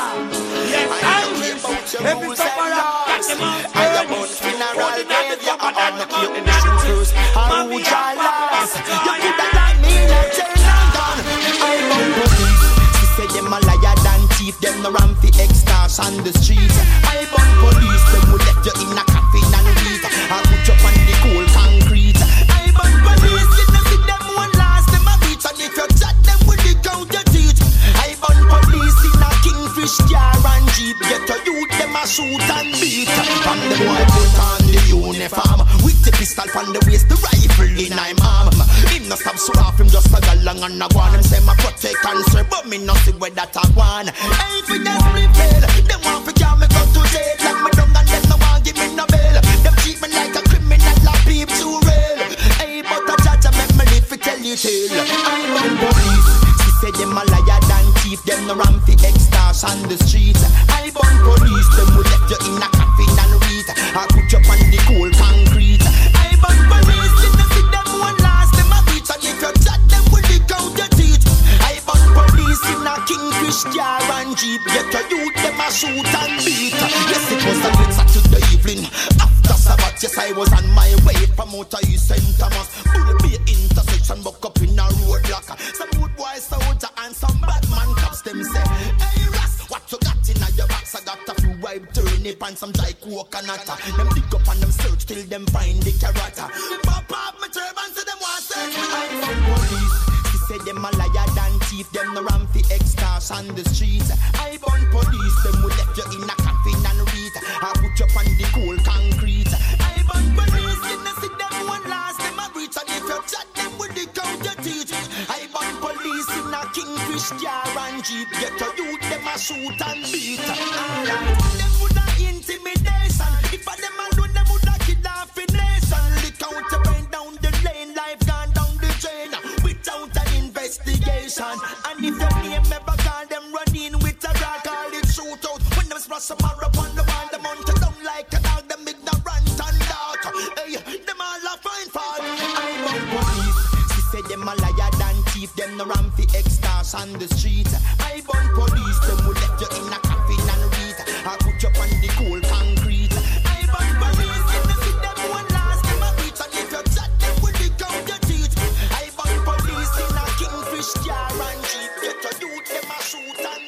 Yes, I wish every sufferer got them out.
I am on funeral day, yeah, I'm not keeping the shoes. How would I last? You could have done me like turn and gone. I'm on police. She said them a liar than thief. Them no ram fi extras on the street. I'm on police. Them would let you in a coffin and read. I put you on the cold concrete. I'm on police. You know see them one last. Them a beat. And if you chat them with the count your teeth. I'm on police in a Kingfish car and jeep. Get to youth them a shoot and beat. And the boy put on the uniform with the pistol from the waist, the rifle in I'm arm. Him no stop so off, him just a go long and a go on. Him say my protect and serve, but me no see where that a go on. Hey, for them split bill, them want to carry me go to jail. Like me down and them no want give me no bail. Them treat me like a criminal, like people too real. Hey, but a judge a make me live to tell you tale. I'm on police. She said them a liar than thief. Them no ram fi extras on the streets. I burn police, them would let you in a coffin and read. I put you on the cold concrete. I burn police, you know see them one last. Them a beat and if you chat them will lick out your teeth. I burn police in a Kingfish car and jeep. Get your youth, them a shoot and beat. Yes, it was a late Saturday evening. After Sabbath, yes, I was on my way from Outer East St. Thomas. Bull Bay intersection, buck up in a roadblock. Some good boys soldier and some bad man cops. Them say, hey Ras, what you got in your box? I got a few wipe turnip and some dry coconut. Them dig up and them search till them find the carrot. Pop up my turban so them want search me. I'm on police. She said them a liar than thief. Them no ram fi extras on the streets. I burn police. Them will let you in a coffin and read. I put you on the cold concrete. I burn police. You know see them one last. Them a reach and if you chat them will dig out your teeth. I burn police in a Kingfish car and jeep. Get your youth them a shoot and beat. Alright, them woulda intimidation. If a them alone, them woulda kill off a nation. Lick out to burn down the lane, life gone down the drain without an investigation. And if your name ever call them run in with a rock, call it shootout. When them splash some more up on the wall, them hunt down like a dog. Them ignorant and dark. Hey, them all a fine fall. I'm on police. She said them a liar than thief. Them no ram fi extras on the street. I burn police. Them will let you in a coffin and read. I put you on the cold concrete. I burn police. You know see them one last. Them a beat and if you chat them will lick out your teeth. I burn police in a Kingfish car and jeep. Get your youth them a shoot and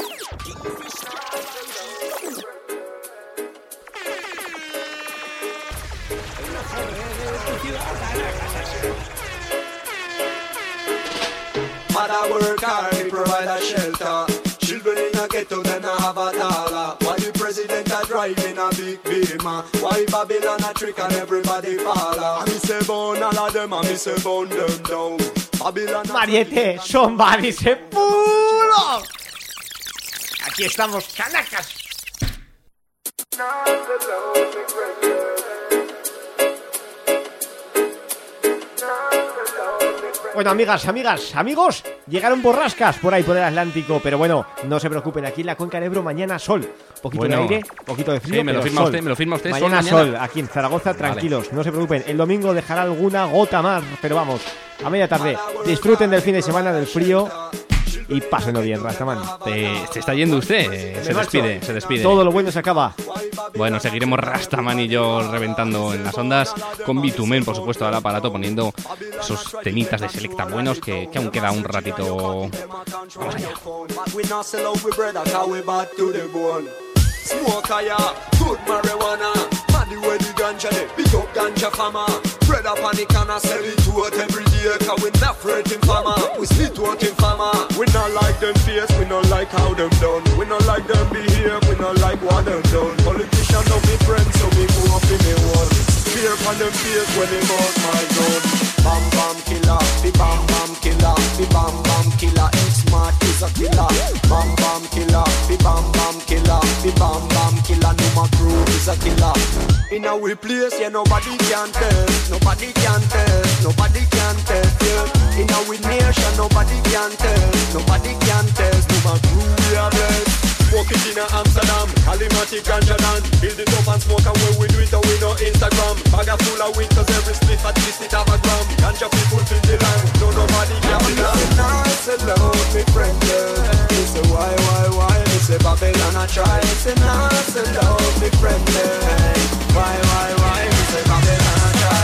Kingfish car and jeep.
Mother work hard, he provide a shelter. Children in a ghetto, then I have a dollar. Why the president a driving a big beamer? Why Babylon a trick and everybody follow? I me say bone all of them, I me say bone them down. Babylon.
Mariette, somebody se pulo. Aquí estamos, canacas. Bueno, amigas, amigos, llegaron borrascas por ahí por el Atlántico, pero bueno, no se preocupen, aquí en la cuenca del Ebro mañana sol, poquito de aire, poquito de frío,
me lo firma usted.
Mañana sol, aquí en Zaragoza, tranquilos, vale. No se preocupen, el domingo dejará alguna gota más, pero vamos, a media tarde, disfruten del fin de semana, del frío y pásenlo bien, Rastaman.
Se está yendo usted, se despide.
Todo lo bueno se acaba.
Bueno, seguiremos Rastaman y yo reventando en las ondas con Bitumen, por supuesto, al aparato, poniendo esos temitas de selecta buenos que aún queda un ratito. Vamos allá.
Smoke a ya, good marijuana. Money where the ganja dey, big up ganja farmer. Bread up on the corner, sell it to it every day. Cause we not fretting farmer, we split working farmer. We not like them face, we not like how them done. We not like them behave, we not like what them done. Politician don't be friends, so me go up in the wall. Fear upon them face when they bought my gun. Bam bam killer, the bam bam killer, the bam bam killer. X-Mart is a killer. Bam bam killer, the bam bam killer, the bam bam killer. Numa crew is a killer. In our place, yeah, nobody can test, nobody can test, nobody can test, yeah. In our nation, nobody can test, nobody can test. Numa crew we are blessed. Smoke it in Amsterdam, Alimatic ganja land. Build it up and smoke away, we do it and we know Instagram. Bag a full of weed, cause every split at least it have a gram. Ganja people fill the land, no nobody can be land. Nice alone, me friend, yeah. Me say why, me say Babylon I try. Me say nice alone, me friend, yeah. Why, me say Babylon I try.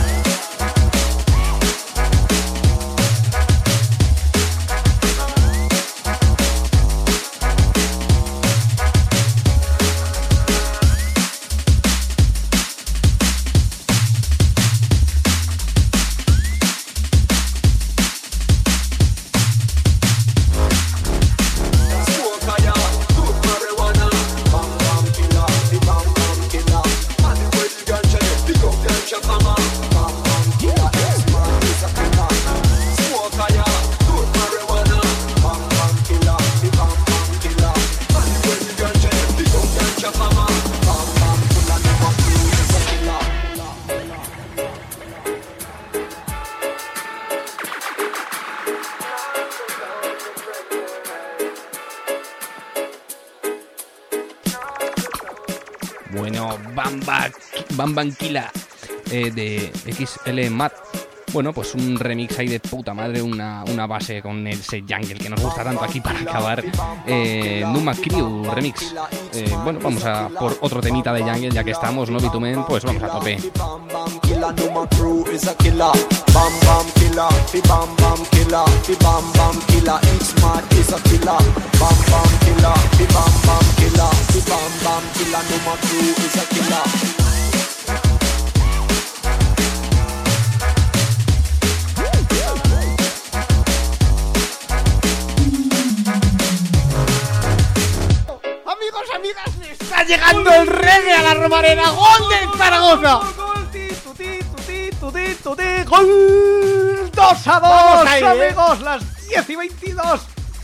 Bueno, Bambanquila de XL Mat. Bueno, pues un remix ahí de puta madre, una base con ese jungle que nos gusta tanto aquí para acabar. Numa Crew remix. Bueno, vamos a por otro temita de jungle, ya que estamos, ¿no, Bitumen? Pues vamos a tope.
Amigas, me está llegando el reggae a la Romareda. ¡Gol del Zaragoza! ¡Gol! 2-2, amigos, las 10:22.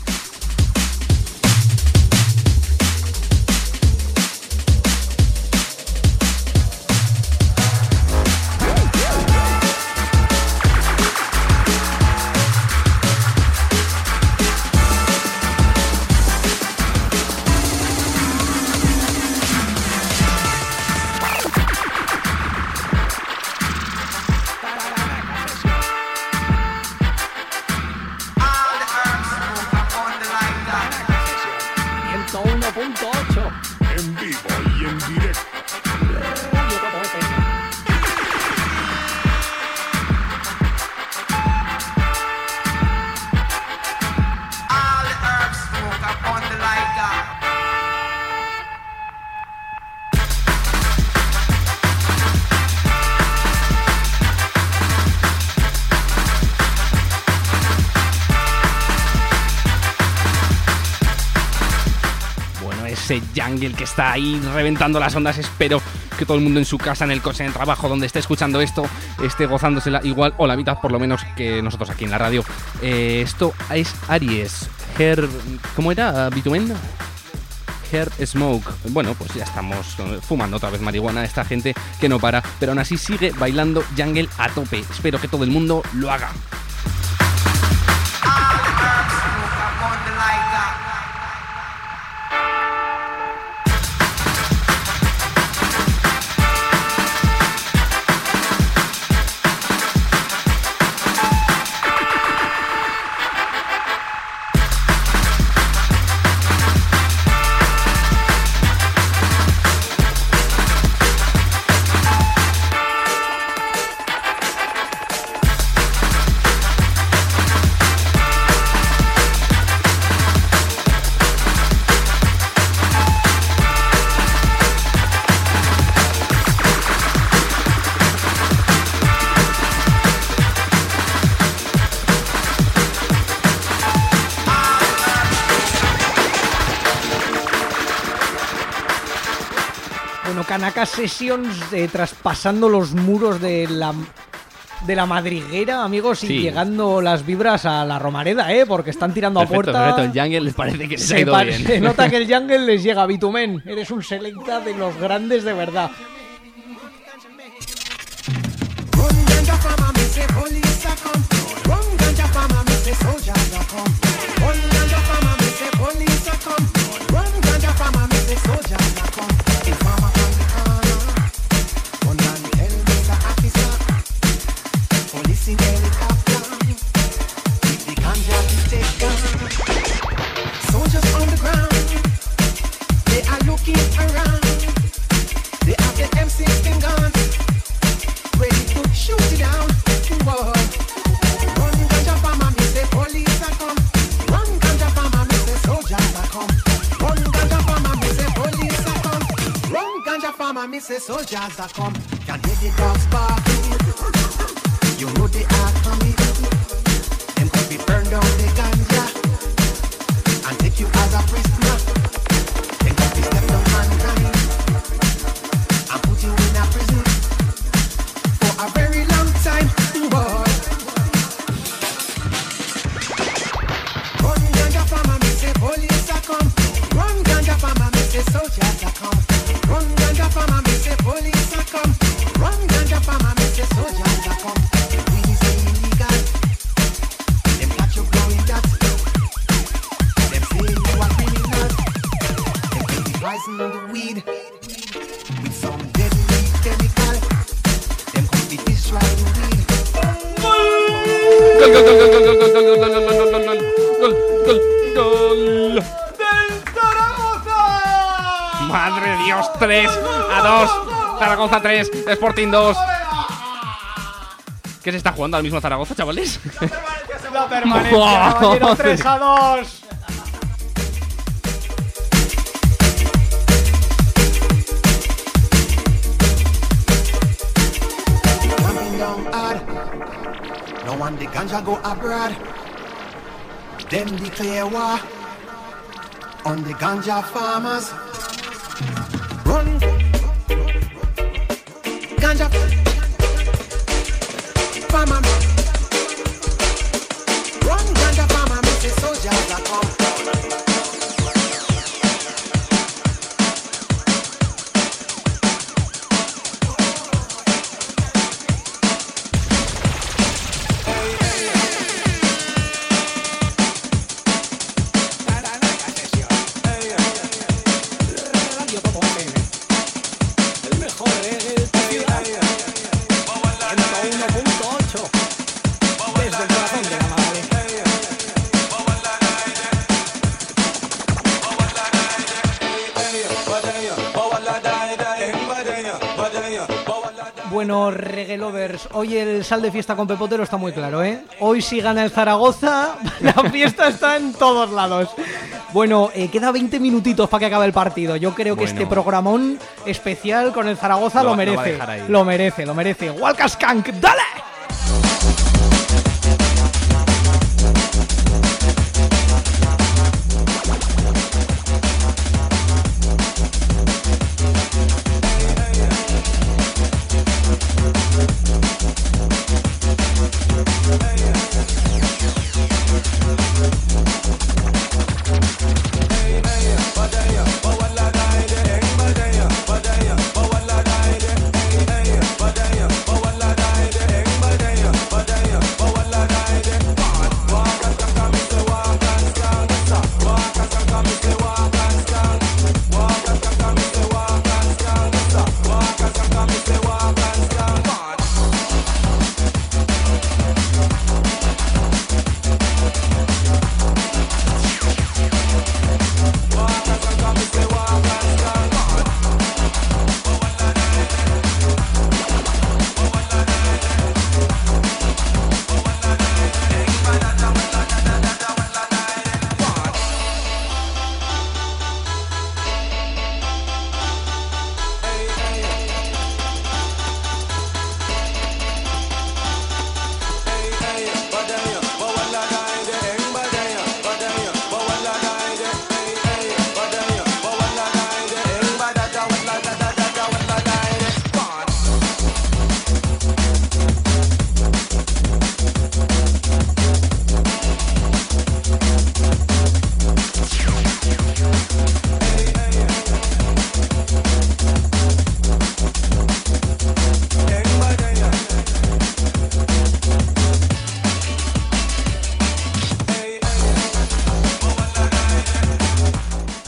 En vivo y en directo.
All the herbs smoke upon the lighter.
Ese jungle que está ahí reventando las ondas. Espero que todo el mundo en su casa, en el coche, en el trabajo, donde esté escuchando esto, esté gozándosela igual o la mitad por lo menos que nosotros aquí en la radio. Esto es Aries. ¿Cómo era, Bitumen? Herb Smoke. Bueno, pues ya estamos fumando otra vez marihuana, esta gente que no para, pero aún así sigue bailando jungle a tope. Espero que todo el mundo lo haga.
Kanaka Sessions traspasando los muros de la madriguera, amigos, sí. Y llegando las vibras a la Romareda, porque están tirando
perfecto,
a puerta.
Perfecto, el jungle les parece que les ha ido bien.
Se nota que el jungle les llega. Bitumen, eres un selecta de los grandes de verdad.
Soldiers are come, can hear the dogs barking. You know they are coming. Them could be burned down the ganja and take you as a prisoner. Them could be stepped on mankind and put you in a prison for a very long time. Boy, run ganja farmer, me say police are come. Run ganja farmer, me say soldiers are come. Run ganja farmer, me say police are come. Run ganja farmer, me say soldiers are come. The weed is illegal. Them catch you growing that. Them say you are criminal. Them put the poison on the weed with some deadly chemical. Them could be destroy the weed.
Gol, gol, gol, gol, gol, gol, gol, gol, gol, gol, gol, gol, gol.
¡Del Zaragoza!
Madre Dios, 3-2. Zaragoza 3, Sporting 2. ¿Qué se está jugando al mismo Zaragoza, chavales?
La permanencia, caballero, 3-2.
Coming down hard. No one the ganja go abroad. Them declare war on the ganja farmers. Run ganja farmer. Run ganja farmer, me say soldiers are come.
Bueno, reggae lovers, hoy el sal de fiesta con Pepotero está muy claro, ¿eh? Hoy si gana el Zaragoza, la fiesta está en todos lados. Bueno, queda 20 minutitos para que acabe el partido. Yo creo que este programón especial con el Zaragoza lo merece. Lo merece, lo merece. Walka Skank, ¡dale!
Badaya,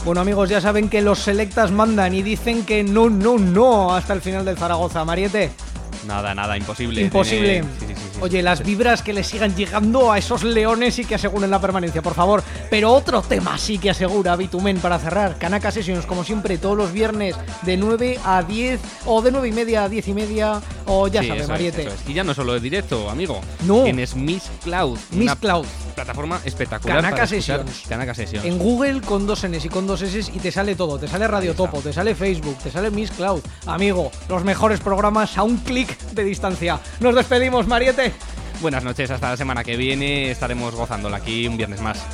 Bueno, amigos, ya saben que los selectas mandan y dicen que no hasta el final del Zaragoza. Mariette.
Nada, imposible.
Imposible.
Sí.
Oye, las vibras que le sigan llegando a esos leones y que aseguren la permanencia, por favor. Pero otro tema sí que asegura Bitumen para cerrar. Kanaka Sessions, como siempre, todos los viernes de 9 a 10 o de 9 y media a 10 y media o ya sabes, Mariette.
Y ya no solo de directo, amigo.
No.
En Miss Cloud.
Cloud.
Plataforma espectacular.
Kanaka Sessions.
Kanaka Sessions.
En Google con 2 Ns y con 2 S y te sale todo. Te sale Radio Topo, te sale Facebook, te sale Miss Cloud. Amigo, los mejores programas a un clic de distancia. Nos despedimos, Mariette.
Buenas noches, hasta la semana que viene. Estaremos gozándola aquí un viernes más.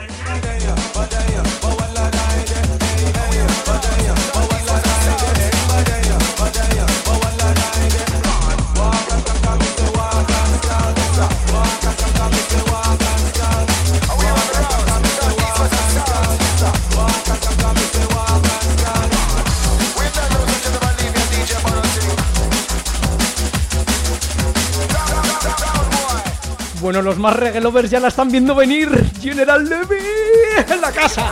Bueno, los más reggae lovers ya la están viendo venir. General Levy en la casa.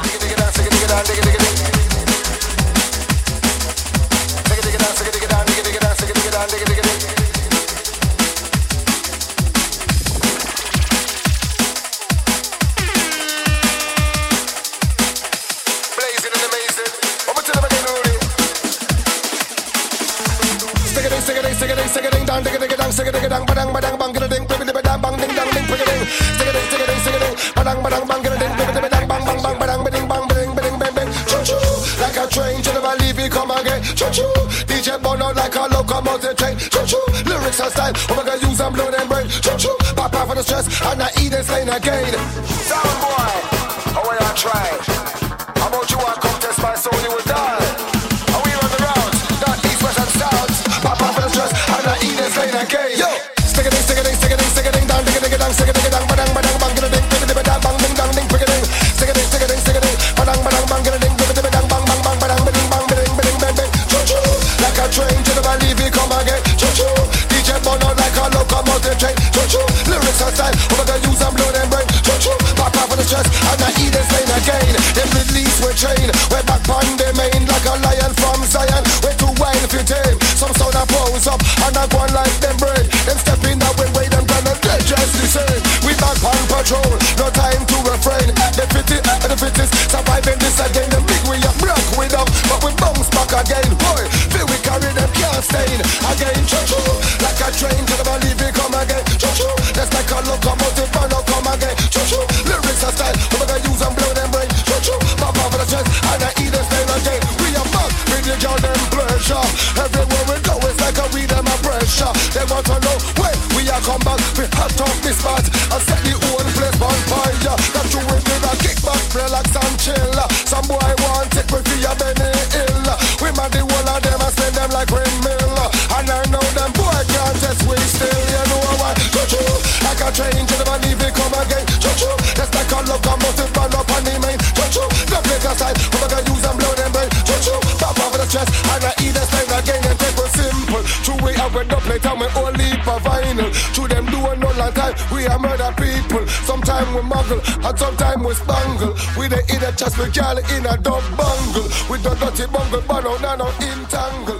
Like a train, to never leave it, come again. Choo-choo, DJ burn out like a locomotive train. Choo-choo, lyrics and style, oh my God, use and blow them brain. Choo-choo, pop out for the stress, and I eat this lane again. Sound boy, how are you trying? How about you want come test my soul, you will die. Are we on the route? Not east, west and south. Pop out for the stress, and I eat this lane again. Yo, stick it in, down, dig it down, stick it down, badang, badang, bang, get a ding, dig it, badang, bang, ding, dang, ding, pick it in. Stick it in, badang, badang, bang, get a ding, dig it, badang, bang, bang, bang, badang, bading, bang, bading, bading, bang, bang. Choo-choo, like a train, to never leave it, come again. Choo-choo, DJ burn out like a locomotive train. Choo-choo, lyrics and style, oh my God, use and blow them brain. Choo-choo, pop out for the stress, and I eat this lane again. Them release we train, we're back on the main like a lion from Zion. We're too wild for tame, some sound a pose up, and I go on like them brain. Them step in that way, them gonna get just the same. We back on patrol, no time to refrain. The fittest, surviving this again. Them big we up, broke we down, but we bounce back again. Boy, feel we carry them, can't stain again. Choo-choo, like a train, to never leave it, come again. Choo-choo, let's like a locomotive, and I'll come again. Choo-choo, lyrics and style, we're gonna use and blow them brain. Choo-choo, pop off for the chest, and I eat this thing again. We are back, with the girl them pressure. Everywhere we go, it's like a we them a pressure. They want to know when we are come back. We hot off this spot and set the whole place on fire. That you will give a kickback, relax and chill. Some boy want it with your Benny Hill. We mad the whole of them and spend them like windmill. And I know them boy can't test we still. You know why? Choo-choo, like a train to never leave it, come again. Choo-choo, let's like a locomotive run up on the main. Choo-choo, the place aside, we're gonna use and blow them brain. Choo-choo, pop off the chest and I eat this thing again. And take it simple. True we have with the plate and we only for vinyl. True them do a no long time, we are murder people. Sometime we muggle and sometime we spangle. We the idiot just we girl in a dub bungle. With the dirty bungle but no nano entangle.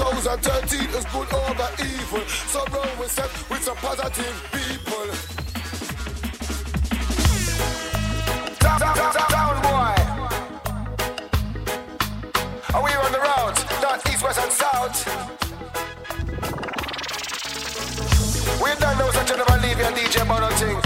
2013 is good over evil. So roll we set with some positive people. Down boy. Are we on the road? North, east, west and south. We don't know such a never leave your DJ Bono thing.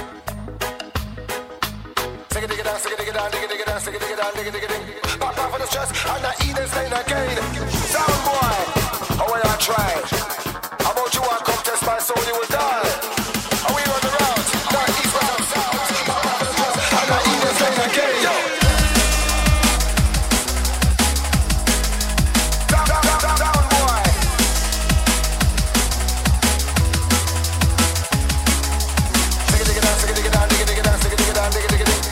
Dig it down, dig it down, dig it down, dig it down, dig it down. Pop off for the stress, and I eat this lane again. Sound boy, how will I try? How about you want come test my soul, you will die. Are we on the route? North, east, west and south. Pop off for the stress, and I eat this lane again. Yo. Down, boy. Dig it down, dig it down, dig it down, dig it down, dig it down.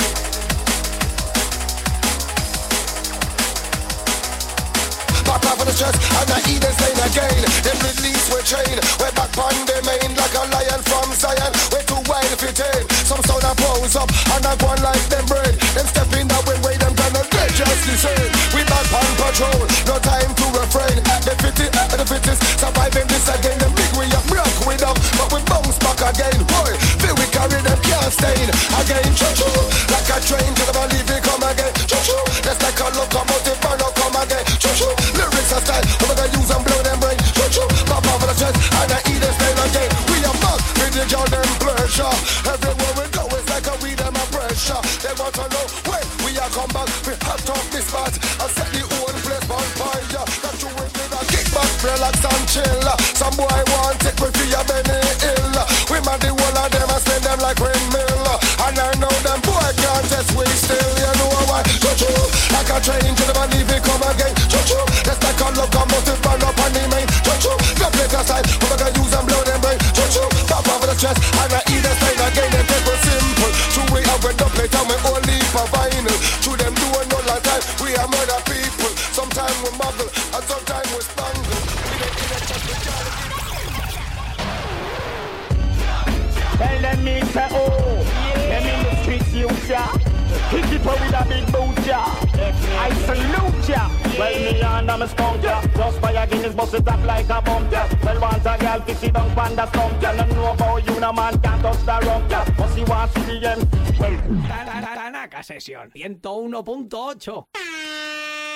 Pop off for the stress, and I eat this lane again. Them release we train, we're back on the main like a lion from Zion. We're too wild for tame, some sound a pose up, and I go on like them brain. Them step in that way, them gonna get the same. We back on patrol, no time to refrain. The fittest, surviving this again. The big we up, rock we down, but we bounce back again. Boy, feel we carry them, can't stain. Again, choo-choo, like a train, till never leave it come again. Choo-choo, just like a locomotive, but no come again. Choo-choo, lyrics are style, I'm gonna use and blow them brain. Choo-choo, pop off the chest, and I eat and stay again. We are back with the girl them pleasure. Everywhere we go, it's like a weed and a pressure. They want to know when we are come back. We hot off this spot, I set the whole place on fire. That you will be a kickback, relax and chill. Some boy want it with your Benny Hill. We mad the whole of them and spend them like windmill. And I know them boy can't just wait still. You know why? Choo-choo, like a train to never leave it come again. Choo-choo, just like a locomotive burn up on the main. Choo-choo, the place aside, we're gonna use and blow them brain. Choo-choo, pop off the chest and I eat the pain again. And take it simple. True we have a dubplate and we only for vinyl. True them do a no long time. We are murder people. Sometimes we muggle and sometimes we spangle.
Tell them me say oh, them in the streets you ya. Kick it up with a big boot ya. I salute ya. Well me and I'm a skunk ya. Just by a Guinness bust it up like a bomb ya. Well want a girl to sit down pan the stump ya. Don't know about you no man can't touch the rump ya. But she wants to the end.
Tanaka Session 101.8.